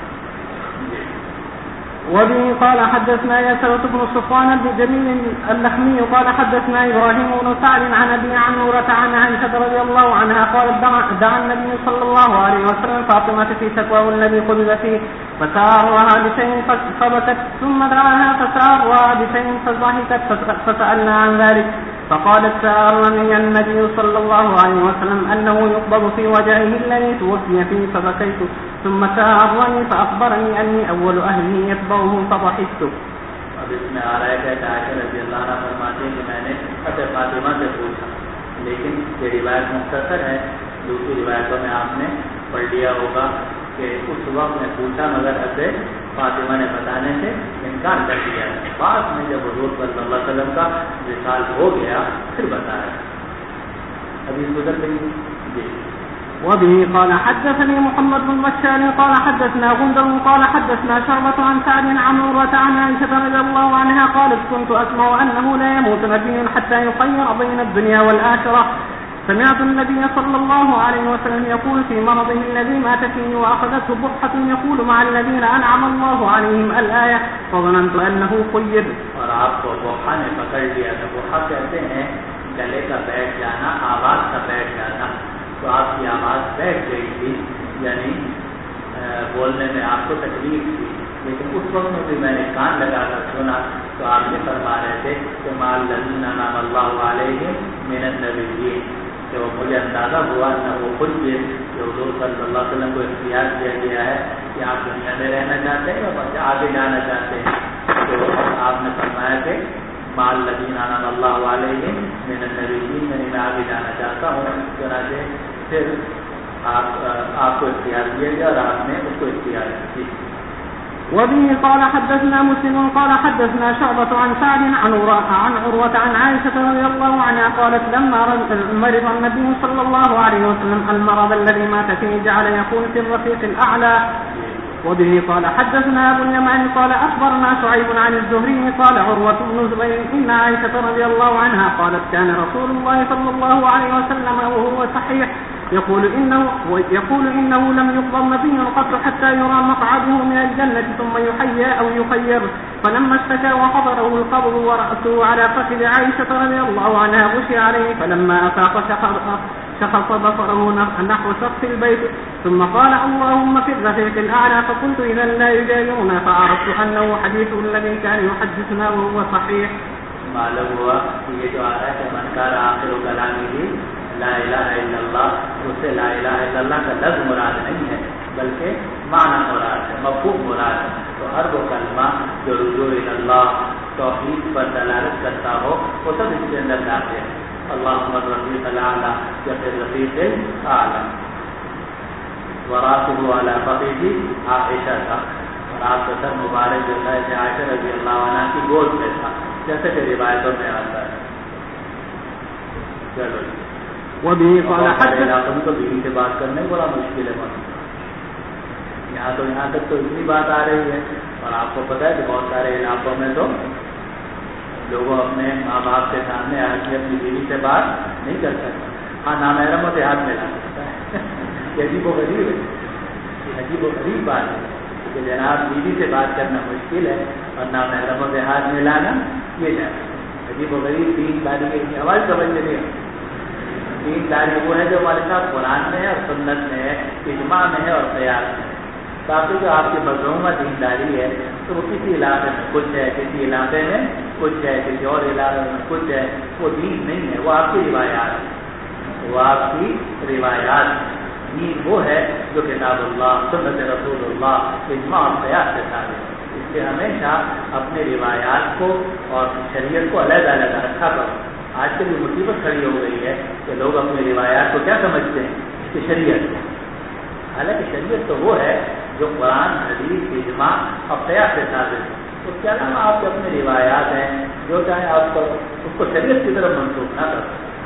وبه قال حدثنا ياسر بن صفوان بن جميل اللحمي قال حدثنا إبراهيم بن سعد عن أبي عمرة عن عائشة رضي الله عنها قالت دعا النبي صلى الله عليه وسلم فاطمة في شكواه الذي قبض فيه فسارها بشيء فبكت ثم دعاها فسارها بشيء فضحكت فسألنا عن ذلك فقالت سأرني النبي صلى الله عليه وسلم أنه يقبض في وجهه الذي توفي فيه فبكيت ثم سأرني فأخبرني أني أول أهله يتبعه فضحكت. اب اس میں آ رہا ہے کہ عائشہ رضی اللہ عنہ فرماتے ہیں کہ میں نے حضرت فاطمہ سے پوچھا، لیکن یہ روایت مختصر ہے. دوسری روایتوں میں آپ نے پڑھ لیا ہوگا کہ اس وقت میں پوچھا مگر حضرت فاطمہ نے بتانے سے انکار کر دیا. بعد میں جب حضور صلی اللہ علیہ وسلم کا وصال ہو گیا پھر بتایا. ابھی گزر گئی. جی. وبه قال حدثني محمد بن بشار قال حدثنا غندر قال حدثنا شعبة عن سعد عن عمرة عن عائشة رضي الله عنها قالت كنت أسمع أنه لا يموت نبي حتى يخير بين الدنيا والآخرة. سمعت النبي صلى الله عليه وسلم يقول في مرضه الذي مات فيه وأخذته بحة يقول مع الذين أنعم الله عليهم الآية فظننت أنه خير. اور آپ کو بحہ نے پکڑ لیا تھا. بحہ کہتے ہیں گلے کا بیٹھ جانا، آواز کا بیٹھ جانا. تو آپ کی آواز بیٹھ گئی تھی، یعنی بولنے میں آپ کو تکلیف تھی، لیکن اس وقت میں بھی میں نے کان لگا کر سنا تو آپ یہ فرما رہے تھے کہ مال الذین انعم اللہ علیہم من النبیین. کہ مجھے اندازہ ہوا نہ وہ خود یہ کہ حضور صلی اللہ علیہ وسلم کو اختیار کیا گیا ہے کہ آپ دنیا میں رہنا چاہتے ہیں یا آگے جانا چاہتے ہیں. تو آپ نے فرمایا کہ مال الذین انعم اللہ علیہم من النبیین، میں آگے جانا چاہتا ہوں. چنانچہ پھر آپ کو اختیار دیا گیا اور آپ نے اس کو اختیار کی. وبه قال حدثنا مسلم قال حدثنا شعبة عن سعد عن عروة عن عائشة رضي الله عنها قالت لما مرض النبي صلى الله عليه وسلم المرض الذي مات فيه جعل يقول في الرفيق الأعلى. وبه قال حدثنا أبو اليمان قال أخبرنا شعيب عن الزهري قال عروة بن الزبير إن عائشة رضي الله عنها قالت كان رسول الله صلى الله عليه وسلم وهو صحيح يقول إنه لم يقبض نبي قط حتى يرى مقعده من الجنة ثم يحيى أو يخير. فلما اشتكى وحضره القبض ورأسه على فخذ عائشة رضي الله عنها غشي عليه فلما أفاق شخص بصره نحو سقف البيت ثم قال اللهم في الرفيق الأعلى فقلت إذا لا يجايرنا فعرفت أنه حديث الذي كان يحدثنا وهو صحيح. معلوم ہوا کہ یہ جو آ رہا ہے کہ من کان آخر کلامہ لا الہ الا اللہ، اس سے لا الہ الا اللہ کا لفظ مراد نہیں ہے بلکہ معنی مراد ہے، مفہوم مراد ہے. تو ہر وہ کلمہ جو رجوع اللہ توحید پر دلالت کرتا ہو وہ سب اس کے اندر جاتے ہیں. اللہم الرفیق الاعلی یا پھر رفیق الاعلی. وراسہ علی فخذ عائشہ تھا، اور آپ کا سر مبارک جو ہے عائشہ رضی اللہ عنہ کی گود میں تھا، جیسے کہ روایتوں میں آتا ہے. چلو وبه قال حدثنا علاقوں میں تو بیوی سے بات کرنے بڑا مشکل ہے. یہاں تک تو اتنی بات آ رہی ہے، اور آپ کو پتہ ہے کہ بہت سارے علاقوں میں تو لوگوں اپنے ماں باپ کے سامنے آ کے اپنی بیوی سے بات نہیں کر سکتے. ہاں نامحرم سے ہاتھ ملا سکتا ہے. یہ عجیب و غریب ہے، یہ عجیب و غریب بات ہے کہ جناب بیوی سے بات کرنا مشکل ہے اور نامحرموں سے ہاتھ ملانا یہ جانا عجیب و غریب. تین تاریخ کی آواز سمجھ نہیں ہے. تین تاریخ وہ ہے جو ہمارے ساتھ قرآن میں ہے اور سنت میں ہے، اجماع میں ہے اور قیاس میں ہے. تاکہ جو آپ کی مظلومہ دینداری ہے تو وہ کسی علاقے میں کچھ ہے، کسی علاقے میں کچھ ہے، کسی اور علاقے میں کچھ ہے. وہ دین نہیں ہے، وہ آپ کی روایات ہے، وہ آپ کی روایات ہے. دین وہ ہے جو کتاب اللہ، سنت رسول اللہ، اجماع اور قیاس کے ساتھ ہے۔ اس لیے ہمیشہ اپنے روایات کو اور شریعت کو علیحدہ علیحدہ رکھا کرو۔ آج کل یہ مصیبت کھڑی ہو گئی ہے کہ لوگ اپنی روایات کو کیا سمجھتے ہیں کہ شریعت ہے، حالانکہ شریعت تو وہ ہے جو قرآن، حدیث، اجماع اور قیاس سے ثابت ہے۔ اس کے علاوہ آپ کے اپنے روایات ہیں، جو چاہے آپ کو اس کو شریعت کی طرف منسوخ نہ کرو۔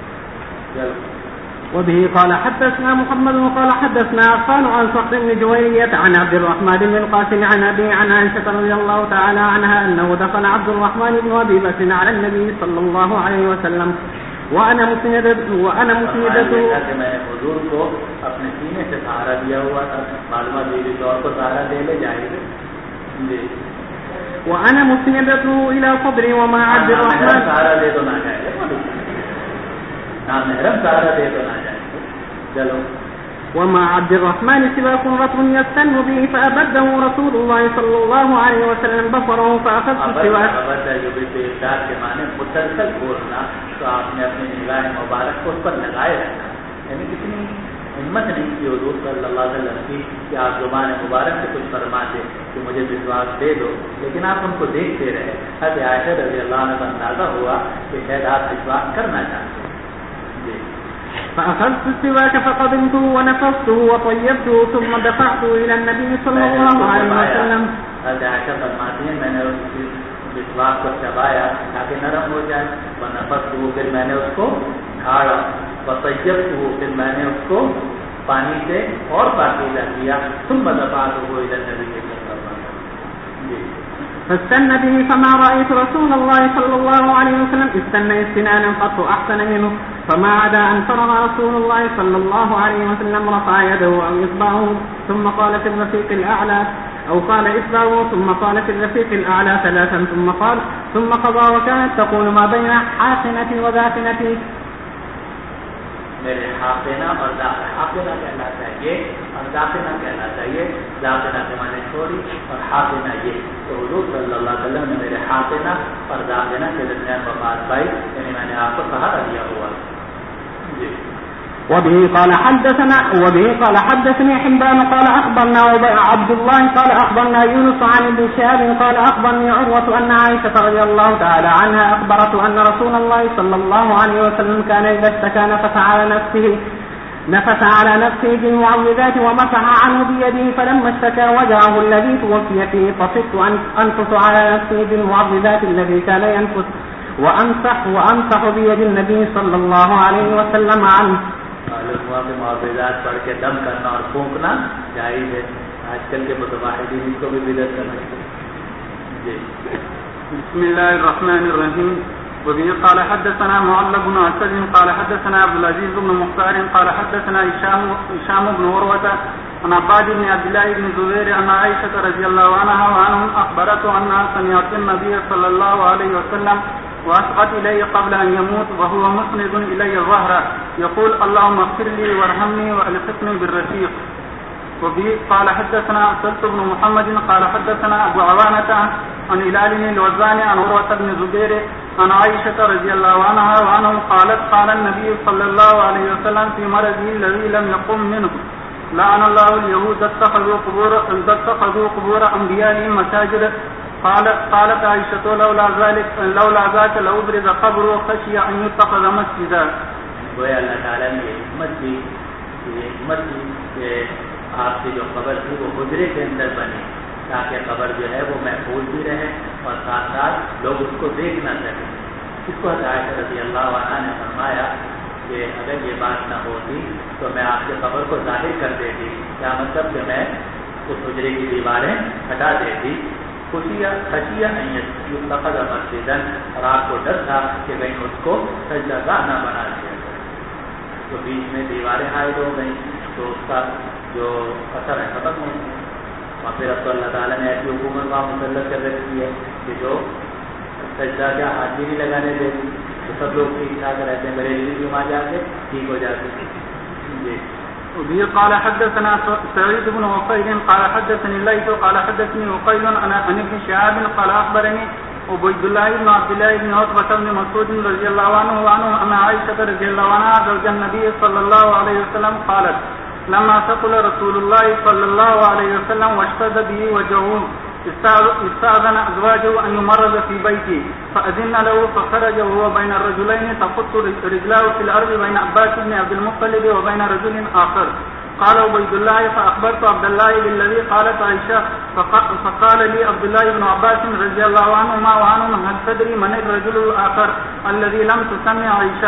وبه قال حدثنا محمد قال حدثنا عفان عن صخر بن جويرية عن عبد الرحمن بن القاسم عن أبي عن عائشة رضي الله تعالى عنها أنه دخل عبد الرحمن بن أبي بكر على النبي صلى الله عليه وسلم وأنا مسندته میں نے حضور کو اپنے سینے سے سہارا دیا ہوا تھا، معلومات دے طور پر سہارا دے لے جائے گا جی، وأنا مسندته إلى صدري وما عبد الرحمن سہارا دے تو نہ جائے گا، محرم سہارا دے تو نہ جائے گا۔ چلو وما عبد الرحمن سواك رطب يستن به فأبده رسول الله صلى الله عليه وسلم بصره فأخذت السواك کے معنی مسلسل بولنا، تو آپ نے اپنی نگاہ مبارک کو اس پر لگائے رکھا، یعنی کتنی ہمت نہیں کی حضور صلی اللہ علیہ وسلم کی کہ آپ زبان مبارک سے کچھ فرماتے کہ مجھے مسواک دے دو، لیکن آپ ان کو دیکھتے رہے۔ حضرت عائشہ رضی اللہ عنہ کا اندازہ ہوا کہ شاید آپ مسواک کرنا چاہتے ہیں۔ فأخذت السواك فقدمته ونفضته وطيبته ثم دفعته إلى النبي صلى الله عليه وسلم۔ حضرت عائشہ فرماتی ہیں میں نے اس مسواک کو چبایا تاکہ نرم ہو جائے، ونفضته پھر میں نے اس کو جھاڑا، وطيبته پھر میں نے اس کو پانی سے اور پاکیزہ کیا، ثم دفعته إلى النبي صلى الله عليه وسلم۔ فاستنى به فما رأيت رسول الله صلى الله عليه وسلم استنى استنانا قط أحسن منه، فما عدا أن فرغ رسول الله صلى الله عليه وسلم رفع يده أو إصبعه ثم قال في الرفيق الأعلى أو قال إصبعه ثم قال في الرفيق الأعلى ثلاثا ثم قضى وكانت تقول ما بين حاقنة وذاقنة۔ میرے حاقنہ اور حاقنہ کہلاتا ہے یہ اور داخنہ کہلاتا ہے یہ، داخنہ کے معنی چھوڑی اور حاقنہ یہ، تو حضور صلی اللہ علیہ وسلم نے میرے حاقنہ اور داخنہ کے درمیان وفات پائی، یعنی میں نے آپ کو سہارا دیا ہوا جی۔ وبه قال حدثني حبان قال أخبرنا عبد الله قال أخبرنا يونس عن ابن شهاب قال أخبرني عروة أن عائشة رضي الله تعالى عنها أخبرته أن رسول الله صلى الله عليه وسلم كان إذا اشتكى نفث على نفسه بالمعوذات ومسح عنه بيده، فلما اشتكى وجعه الذي توفي فيه طفقت أنفث على نفسه بالمعوذات الذي كان ينفث وأمسح بيد النبي صلى الله عليه وسلم عنه۔ معلوم ہوا کہ معوذات پڑھ کے دم کرنا اور پھونکنا جائز ہے، آج کل کے متواحدین اس کو بھی بدعت سمجھتے ہیں جی۔ بسم الله الرحمن الرحيم۔ وبه قال حدثنا معل بن اسد قال حدثنا عبد العزيز بن مختار قال حدثنا هشام بن عروة عن عباد بن عبد الله بن زبير أن عائشة رضي الله عنها وعنهم أخبرته أنها سمعت النبي صلى الله عليه وسلم وأسقط إليه قبل أن يموت وهو مسند إلي الظهر يقول اللهم اغفر لي وارحمني وألحقني بالرفيق۔ وبه قال حدثنا سلط بن محمد قال حدثنا أبو عوانة عن هلال الوزاني عن عروة بن زبير عن عائشة رضي الله عنها وعنهم قالت قال النبي صلى الله عليه وسلم في مرضه الذي لم يقم منه لعن الله اليهود اتخذوا قبور أنبيائهم مساجد۔ قالت عائشة لولا ذاك لأبرز قبر خشي أن يتخذ مسجدا۔ گویا اللہ تعالیٰ نے یہ حکمت دی کہ آپ کی جو قبر تھی وہ حجرے کے اندر بنے تاکہ قبر جو ہے وہ محفوظ بھی رہے اور ساتھ ساتھ لوگ اس کو دیکھ نہ سکیں۔ اس کو عائشہ رضی اللہ عنہا نے فرمایا کہ اگر یہ بات نہ ہوتی تو میں آپ کے قبر کو ظاہر کر دیتی، کیا مطلب کہ میں اس حجرے کی دیواریں ہٹا دیتی، خشیہ یتخذ مسجدا، اور آپ کو ڈر تھا کہ کہیں اس کو سجدہ گاہ نہ بنا دیا جائے، تو بیچ میں دیواریں حائل ہو گئیں تو اس کا جو اثر ہے ختم ہو گیا۔ اور پھر اب تو اللہ تعالیٰ نے ایسی حکومت وہاں مسلط کر رکھی ہے کہ جو سجدہ کیا ہاتھ بھی نہیں لگانے دیتی، تو سب لوگ ٹھیک ٹھاک رہتے ہیں، میرے لیے بھی وہاں جا کے ٹھیک ہو جاتے ہیں جی۔ وبه قال حدثنا سعيد بن وقيل قال حدثني الليث قال حدثني وقيل عن ابن شهاب قال أخبرني عبيد الله بن عبد الله بن عتبة بن مسعود رضي الله عنه أن عائشة رضي الله عنها زوج النبي صلى الله عليه وسلم قالت لما ثقل رسول الله صلى الله عليه وسلم واشتد به وجهه استأذن أزواجه أن يمرض في بيته فأذن له فخرج وهو بين الرجلين تخط رجلاه في الأرض بين عباس بن عبد المطلب وبين رجل آخر. قال عبيد الله فأخبرت عبد الله بالذي قالت عائشة فقال لي عبد الله بن عباس رضي الله عنهما وعنهم هل تدري من الرجل الآخر الذي لم تسمع عائشة؟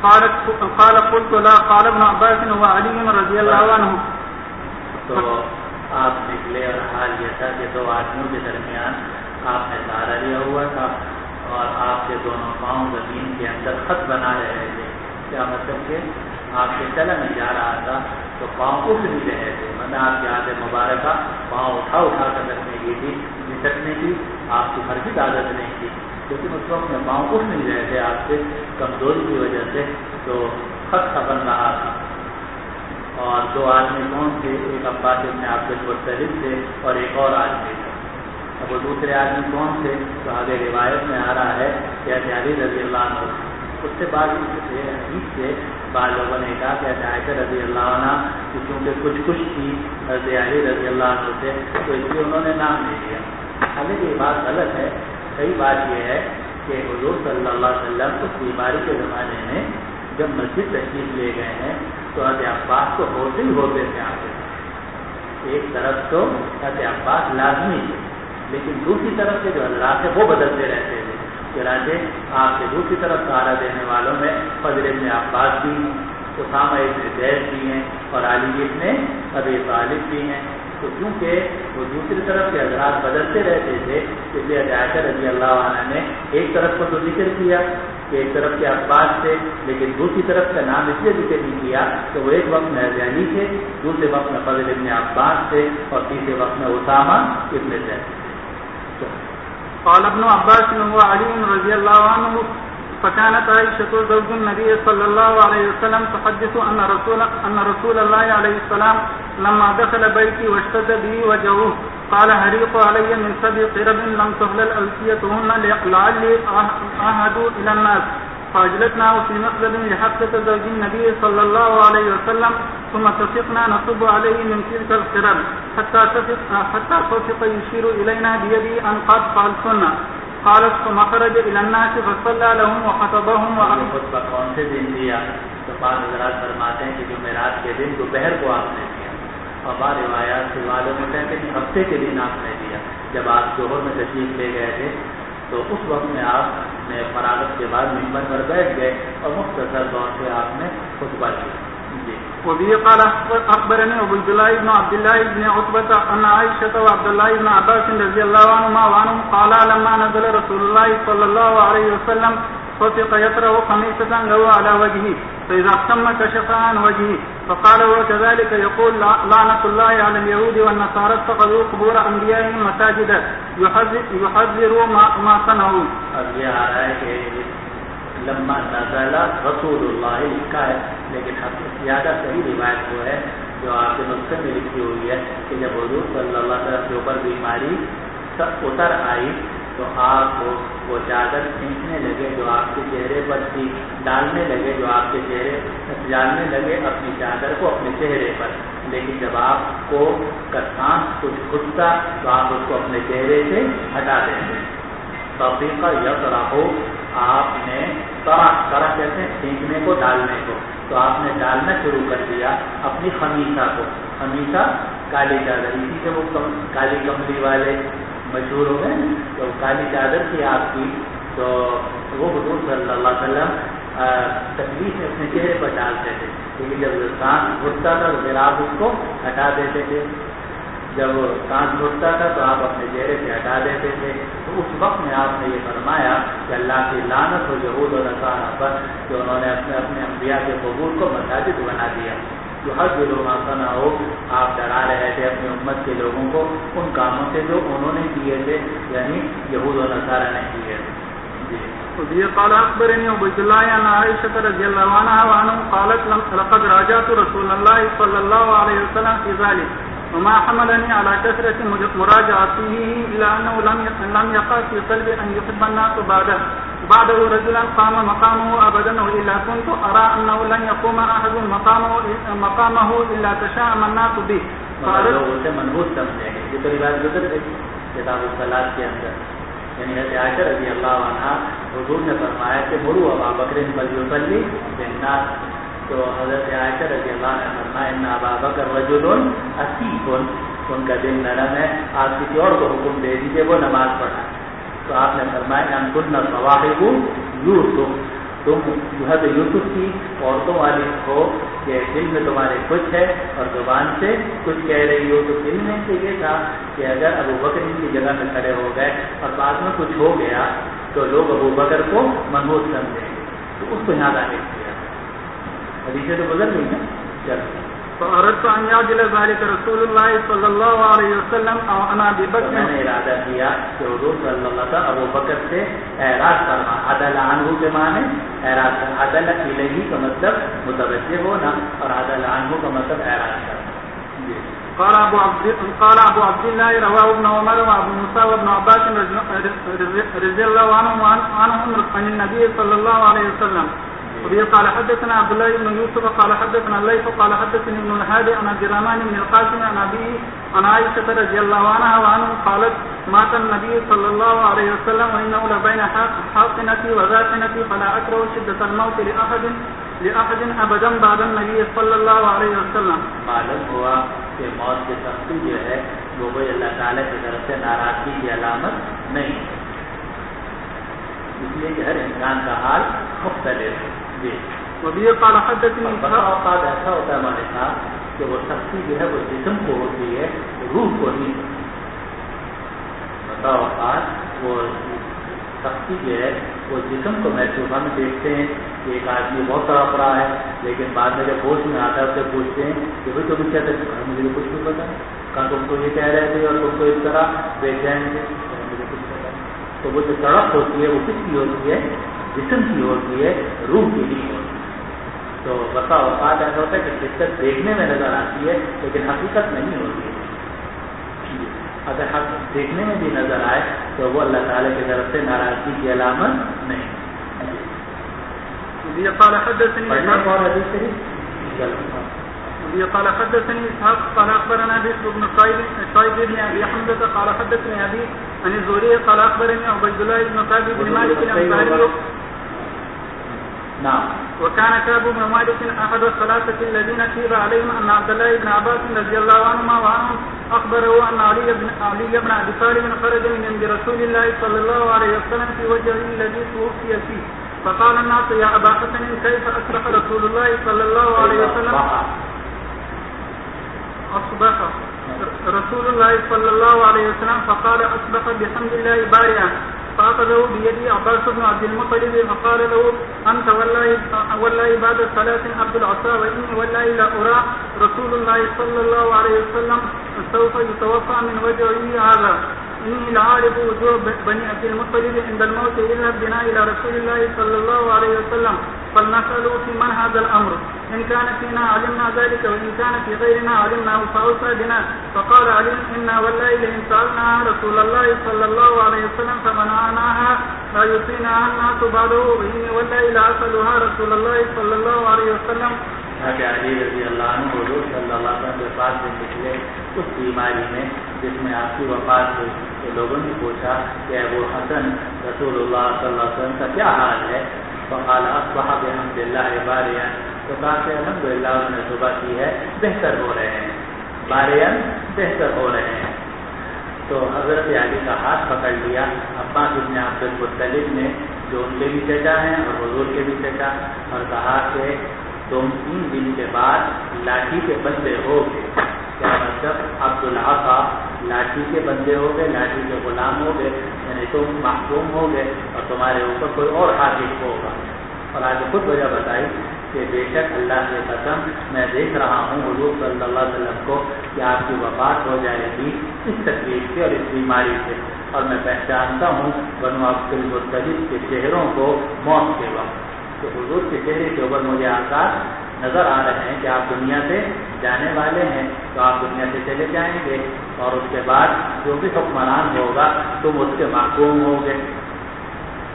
قال قلت لا. قال ابن عباس وعلي رضي الله عنه. تو آپ نکلے اور حال یہ تھا کہ دو آدمیوں کے درمیان آپ نے سہارا لیا ہوا تھا اور آپ کے دونوں پاؤں زمین کے اندر خط بنا رہے تھے. کیا مطلب کہ آپ سے چلا نہیں جا رہا تھا تو پاؤں اٹھ نہیں رہے تھے. میں آپ کے ہاتھ مبارکہ پاؤں اٹھا کر رکھنے کی تھی, نسٹنے کی آپ کی ہر چیز عادت نہیں تھی, لیکن اس وقت میں پاؤں اٹھ نہیں رہے تھے آپ سے کمزوری کی وجہ سے, تو خط بن رہا تھا. اور دو آدمی کون تھے؟ ایک عباس بن عبد المطلب تھے اور ایک اور آدمی تھے. اب وہ دوسرے آدمی کون تھے؟ تو آگے روایت میں آ رہا ہے کہ علی رضی اللہ عنہ. اس سے بعد حدیث سے بعض لوگوں نے کہا کہ عائشہ رضی اللہ عنہ کیونکہ کچھ تھی علی رضی اللہ عنہ سے, تو اس لیے انہوں نے نام نہیں دیا. حالانکہ یہ بات غلط ہے. صحیح بات یہ ہے کہ حضور صلی اللہ علیہ وسلم اس بیماری کے زمانے میں جب مسجد تشریف لے گئے ہیں تو حضرت عباس تو ہوتے ہی ہوتے تھے. آپ ایک طرف تو حضرت عباس لازمی تھے, لیکن دوسری طرف سے جو حضرات ہیں وہ بدلتے رہتے تھے. چنانچہ آپ کے دوسری طرف سہارا دینے والوں میں فضل ابن عباس بھی, اسامہ ابن زید بھی ہیں اور علی ابن ابی طالب بھی ہیں. تو کیونکہ وہ دوسری طرف کے حضرات بدلتے رہتے تھے, اس لیے عائشہ رضی اللہ عنہ نے ایک طرف کو تو ذکر کیا کہ ایک طرف کے عباس تھے, لیکن دوسری طرف کا نام اس لیے ذکر نہیں کیا کہ وہ ایک وقت میں علی تھے, دوسرے وقت میں فضل ابن عباس تھے اور تیسرے وقت میں اسامہ ابن زید. قال ابن عباس وعلي رضي الله عنه فكانت عائشة زوج النبي صلى الله عليه وسلم تحدث أن رسول الله عليه السلام لما دخل بيتي واشتد به وجهه قال هريق علي من 7 قرب لم تهلل ألسيتهن لعلي أهد إلى الناس فأجلسناه في مخزن لحفظة زوج النبي صلى الله عليه وسلم ثم تصفنا نصب عليه من تلك القرب حتى صفق يشير إلينا بيدي أن قد فعلتنا. قالت ثم خرج إلى الناس فصلى لهم وخطبهم. خطبہ کون سے دن دیا؟ تو بعض حضرات فرماتے ہیں کہ جمعرات کے دن دوپہر کو آپ نے دیا, اور بعض روایات سے معلوم ہوتا ہے کہ ہفتے کے دن آپ نے دیا. جب آپ ظہر میں تشریف لے گئے تھے تو اس وقت میں آپ نے فراغت کے بعد ممبر پر بیٹھ گئے اور مختصر طور سے آپ نے خطبہ دیا. وبه قال أخبرني عبيد الله بن عبد الله بن عتبة أن عائشة وعبد الله بن عباس رضي الله عنهما وعنهم قالا لما نزل رسول الله صلى الله عليه وسلم فطق يطرح خميسة له على وجهه فإذا اقتم كشف عن وجهه فقال وكذلك يقول لعنة الله على اليهود والنصارى اتخذوا قبور أنبيائهم مساجدا يحذروا ما صنعوا. اب یہ آ رہا ہے کہ لما نزل رسول اللہ لکھا ہے, لیکن زیادہ صحیح روایت وہ ہے جو آپ کے نسخے میں لکھی ہوئی ہے کہ جب حضور صلی اللہ علیہ وسلم کے اوپر بیماری اتر آئی تو آپ وہ چادر کھینچنے لگے جو آپ کے چہرے پر تھی, ڈالنے لگے اپنی چادر کو اپنے چہرے پر, لیکن جب آپ کو سانس کچھ گھٹتا تو آپ اس کو اپنے چہرے سے ہٹا دیتے. تفریقہ یطرحو, آپ نے طرح کہتے ہیں کھینچنے کو, ڈالنے کو, تو آپ نے ڈالنا شروع کر دیا اپنی خمیسہ کو. خمیسہ کالی چادر, اسی سے وہ کالی کملی والے مشہور ہو گئے, تو کالی چادر تھی آپ کی, تو وہ حضور صلی اللہ علیہ وسلم تکلیف میں اپنے چہرے پر ڈالتے تھے, لیکن جب سانس گھٹتا تھا تو پھر آپ اس کو ہٹا دیتے تھے. جب سانس گھٹتا تھا تو آپ اپنے چہرے سے ہٹا دیتے تھے. تو اس وقت میں آپ نے یہ فرمایا کہ اللہ کی لعنت ہو یہود و نصارہ پر کہ انہوں نے اپنے انبیاء کے قبور کو مساجد بنا دیا. جو ہر جو لوگ آسنا ہو, آپ ڈرا رہے تھے اپنی امت کے لوگوں کو ان کاموں سے جو انہوں نے کیے تھے, یعنی یہود و نصارہ نے کیے تھے. وبه قال أخبرني عبيد الله عن عائشة رضي الله عنها وعنهم قالت لقد راجعت رسول الله صلى الله عليه وسلم في ذلك وما حملني على كثرة مراجعته إلا أنه لم يقع في قلبي أن يحب الناس بعده رجلا قام مقامه أبدا إلا كنت أرى أنه لن يقوم أحد مقامه إلا تشاءم الناس به. لوگ اسے منحوس سمجھیں گے. یہ تو روایت گزر گئی کتاب الصلاۃ کے اندر. یعنی حضرت عائشہ رضی اللہ عنہا حضور نے فرمایا کہ مروا ابا بکر فلیصلی بالناس. تو حضرت عائشہ رضی اللہ عنہ نے فرمایا ان ابا بکر رجل عصیف، ان کا دل نرم ہے، آپ کسی اور کو حکم دے دیجیے وہ نماز پڑھا. تو آپ نے فرمایا ان کننا صواحب یوسف، تم حضرت یوسف کی عورتوں والی ہو کہ دل میں تمہارے کچھ ہے اور زبان سے کچھ کہہ رہی ہو. تو دل میں سے یہ تھا کہ اگر ابو بکر کی جگہ میں کھڑے ہو گئے اور بعد میں کچھ ہو گیا تو لوگ ابو بکر کو منحوس سمجھیں گے، تو اس کو یہاں لانے کیا. حدیثیں تو گزر گئی نا. چلو فأردت أن يعجل ذلك رسول الله صلى الله عليه وسلم أو أنا ببكر. میں نے ارادہ کیا کہ حضور صلی اللہ علیہ وسلم ابو بکر سے اعراض کرنا. عدل عنہ کے معنی اعراض کرنا. عدل الیہ کا مطلب متوجہ ہونا اور عدل عنہ کا مطلب اعراض کرنا. قال أبو عبد الله رواه ابن عمر وأبو موسى وابن عباس رضي الله عنهم عن النبي صلى الله عليه وسلم. وبه قال حدثنا عبد الله بن يوسف قال حدثنا الليث قال حدثني ابن الهادي عن عبد الرحمن بن القاسم عن أبيه عن عائشة رضي الله عنها وعنه قالت مات النبي صلى الله عليه وسلم وإنه لبين حاقنتي وذاقنتي فلا أكره شدة الموت لأحد أبدا بعد النبي صلى الله عليه وسلم. معلوم ہوا کہ موت کی سختی جو ہے وہ کوئی اللہ تعالیٰ کی طرف سے ناراضگی کی علامت نہیں، اس لیے کہ ہر انسان کا حال مختلف ہے. جی وبه قال حدثني بسا اوقات ایسا ہوتا ہے ہمارے ساتھ کہ وہ سختی جو ہے وہ جسم کو ہوتی ہے، روح کو نہیں. بسا اوقات وہ سختی جو ہے وہ جسم کو محسوس. ہم دیکھتے ہیں کہ ایک آدمی بہت تڑپ رہا ہے لیکن بعد میں جب ہوش میں آتا ہے اس سے پوچھتے ہیں کہ بھائی تم کیا کرتے ہیں؟ مجھے کچھ نہیں پتا، کہاں تم کو یہ کہہ رہے تھے اور تم کو اس طرح بے چین تھے، مجھے کچھ پتا. تو وہ جو تڑپ ہوتی ہے وہ کس کی ہوتی ہے؟ جسم کی ہوتی ہے، روح کی نہیں ہوتی. تو بسا اوقات ایسا ہوتا ہے کہ شدت دیکھنے میں نظر آتی ہے لیکن حقیقت نہیں ہوتی ہے. اگر حق دیکھنے میں بھی نظر آئے تو وہ اللہ تعالیٰ کی طرف سے ناراضگی کی علامت نہیں. قال حدثني إسحاق قال أخبرنا بشر بن صيد بن أبي حمزة قال حدثني أبي عن الزهري قال أخبرني عبيد الله بن كعب بن مالك الأنصاري. نعم. وكان كعب بن مالك أحد الثلاثة الذين كتب عليهم أن عبد الله بن عباس رضي الله عنهما وعنهم أخبره أن علي بن أبي طالب خرج من عند رسول الله صلى الله عليه وسلم في وجهه الذي توفي فيه فقال الناس يا أبا حسن كيف أصبح رسول الله صلى الله عليه وسلم أصبح رسول الله صلى الله عليه وسلم فقال أصبح بحمد الله بارئا فأخذه بيدي عباس بن عبد المطلب فقال له أنت والله بعد ثلاث عبد العصا وإني والله لا أرى رسول الله صلى الله عليه وسلم سوف يتوفى من وجهه هذا إني لعارف وجوه بني عبد المطلب عند الموت إلا بنا إلى رسول الله صلى الله عليه وسلم فلنسأله في من هذا الأمر إن كان فينا علمنا ذلك وإن كان في غيرنا علمناه فأوصى بنا. فقال علي إنا والله لئن سألناها رسول الله صلى الله عليه وسلم فمنعناها لا يطينا الناس بعده وإني والله لأسألها رسول الله صلى الله عليه وسلم. علی رضی اللہ عنہ حضور صلی اللہ علیہ وسلم کے پاس سے نکلے اس بیماری میں جس میں آپ کی وفات ہوئی تو لوگوں نے پوچھا کہ ابو حسن رسول اللہ صلی اللہ علیہ وسلم کا کیا حال ہے؟ فقال اصبح بحمد اللہ بارئا. تو کہا کہ الحمدللہ انہوں نے صبح کی ہے، بہتر ہو رہے ہیں، بارئا بہتر ہو رہے ہیں. تو حضرت علی کا ہاتھ پکڑ لیا عباس بن عبد المطلب نے جو ان کے بھی چچا ہیں اور حضور کے بھی چچا، اور کہا کہ تم 3 دن کے بعد لاٹھی کے بندے ہو گئے. کیا مطلب؟ عبد العصا لاٹھی کے بندے ہو گئے، لاٹھی کے غلام ہو گئے، یعنی تم محکوم ہو گئے اور تمہارے اوپر کوئی اور حاکم ہوگا. اور آج خود وجہ بتائی کہ بے شک اللہ کی قسم میں دیکھ رہا ہوں حضور صلی اللہ علیہ وسلم کو کہ آپ کی وفات ہو جائے گی اس تکلیف سے اور اس بیماری سے، اور میں پہچانتا ہوں بنو عبد المطلب کے چہروں کو موت کے وقت. تو حضور کے چہرے کے اوپر مجھے آثار نظر آ رہے ہیں کہ آپ دنیا سے جانے والے ہیں، تو آپ دنیا سے چلے جائیں گے اور اس کے بعد جو بھی حکمران ہوگا تم اس کے محکوم ہو گے.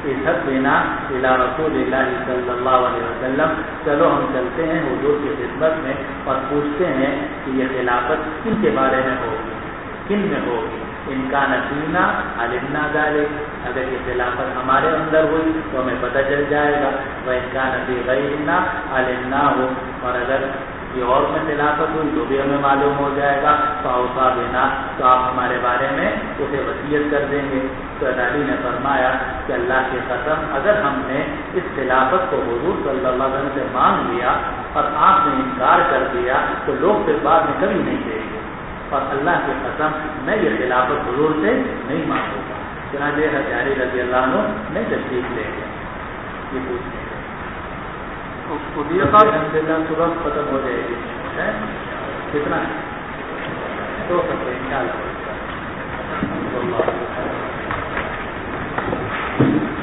اذهب بنا الى رسول اللہ صلی اللہ علیہ وسلم، چلو ہم چلتے ہیں حضور کی خدمت میں اور پوچھتے ہیں کہ یہ خلافت کن کے بارے میں ہوگی، کن میں ہوگی، ان کا نسینا علمنا ذلک، اگر یہ خلافت ہمارے اندر ہوئی تو ہمیں پتہ چل جائے گا، وہ ان کا نبی غیرنا علمنا ہو، اور اگر یہ اور میں خلافت ہوئی تو بھی ہمیں معلوم ہو جائے گا، فاوصا بنا، تو آپ ہمارے بارے میں اسے وصیت کر دیں گے۔ تو علی نے فرمایا کہ اللہ کی قسم اگر ہم نے اس خلافت کو حضور صلی اللہ علیہ وسلم سے مانگ لیا اور آپ نے انکار کر دیا تو لوگ پھر بعد میں کبھی نہیں دیں گے، اور اللہ کی قسم میں یہ خلافت حضور سے نہیں مانگوں گا۔ چنانچہ حضرت علی رضی اللہ عنہ نے تشریف لے گئے۔ یہ پوچھنے الحمد للہ صبح ختم ہو جائے گی، کتنا ہے؟ 2 سفر انشاءاللہ۔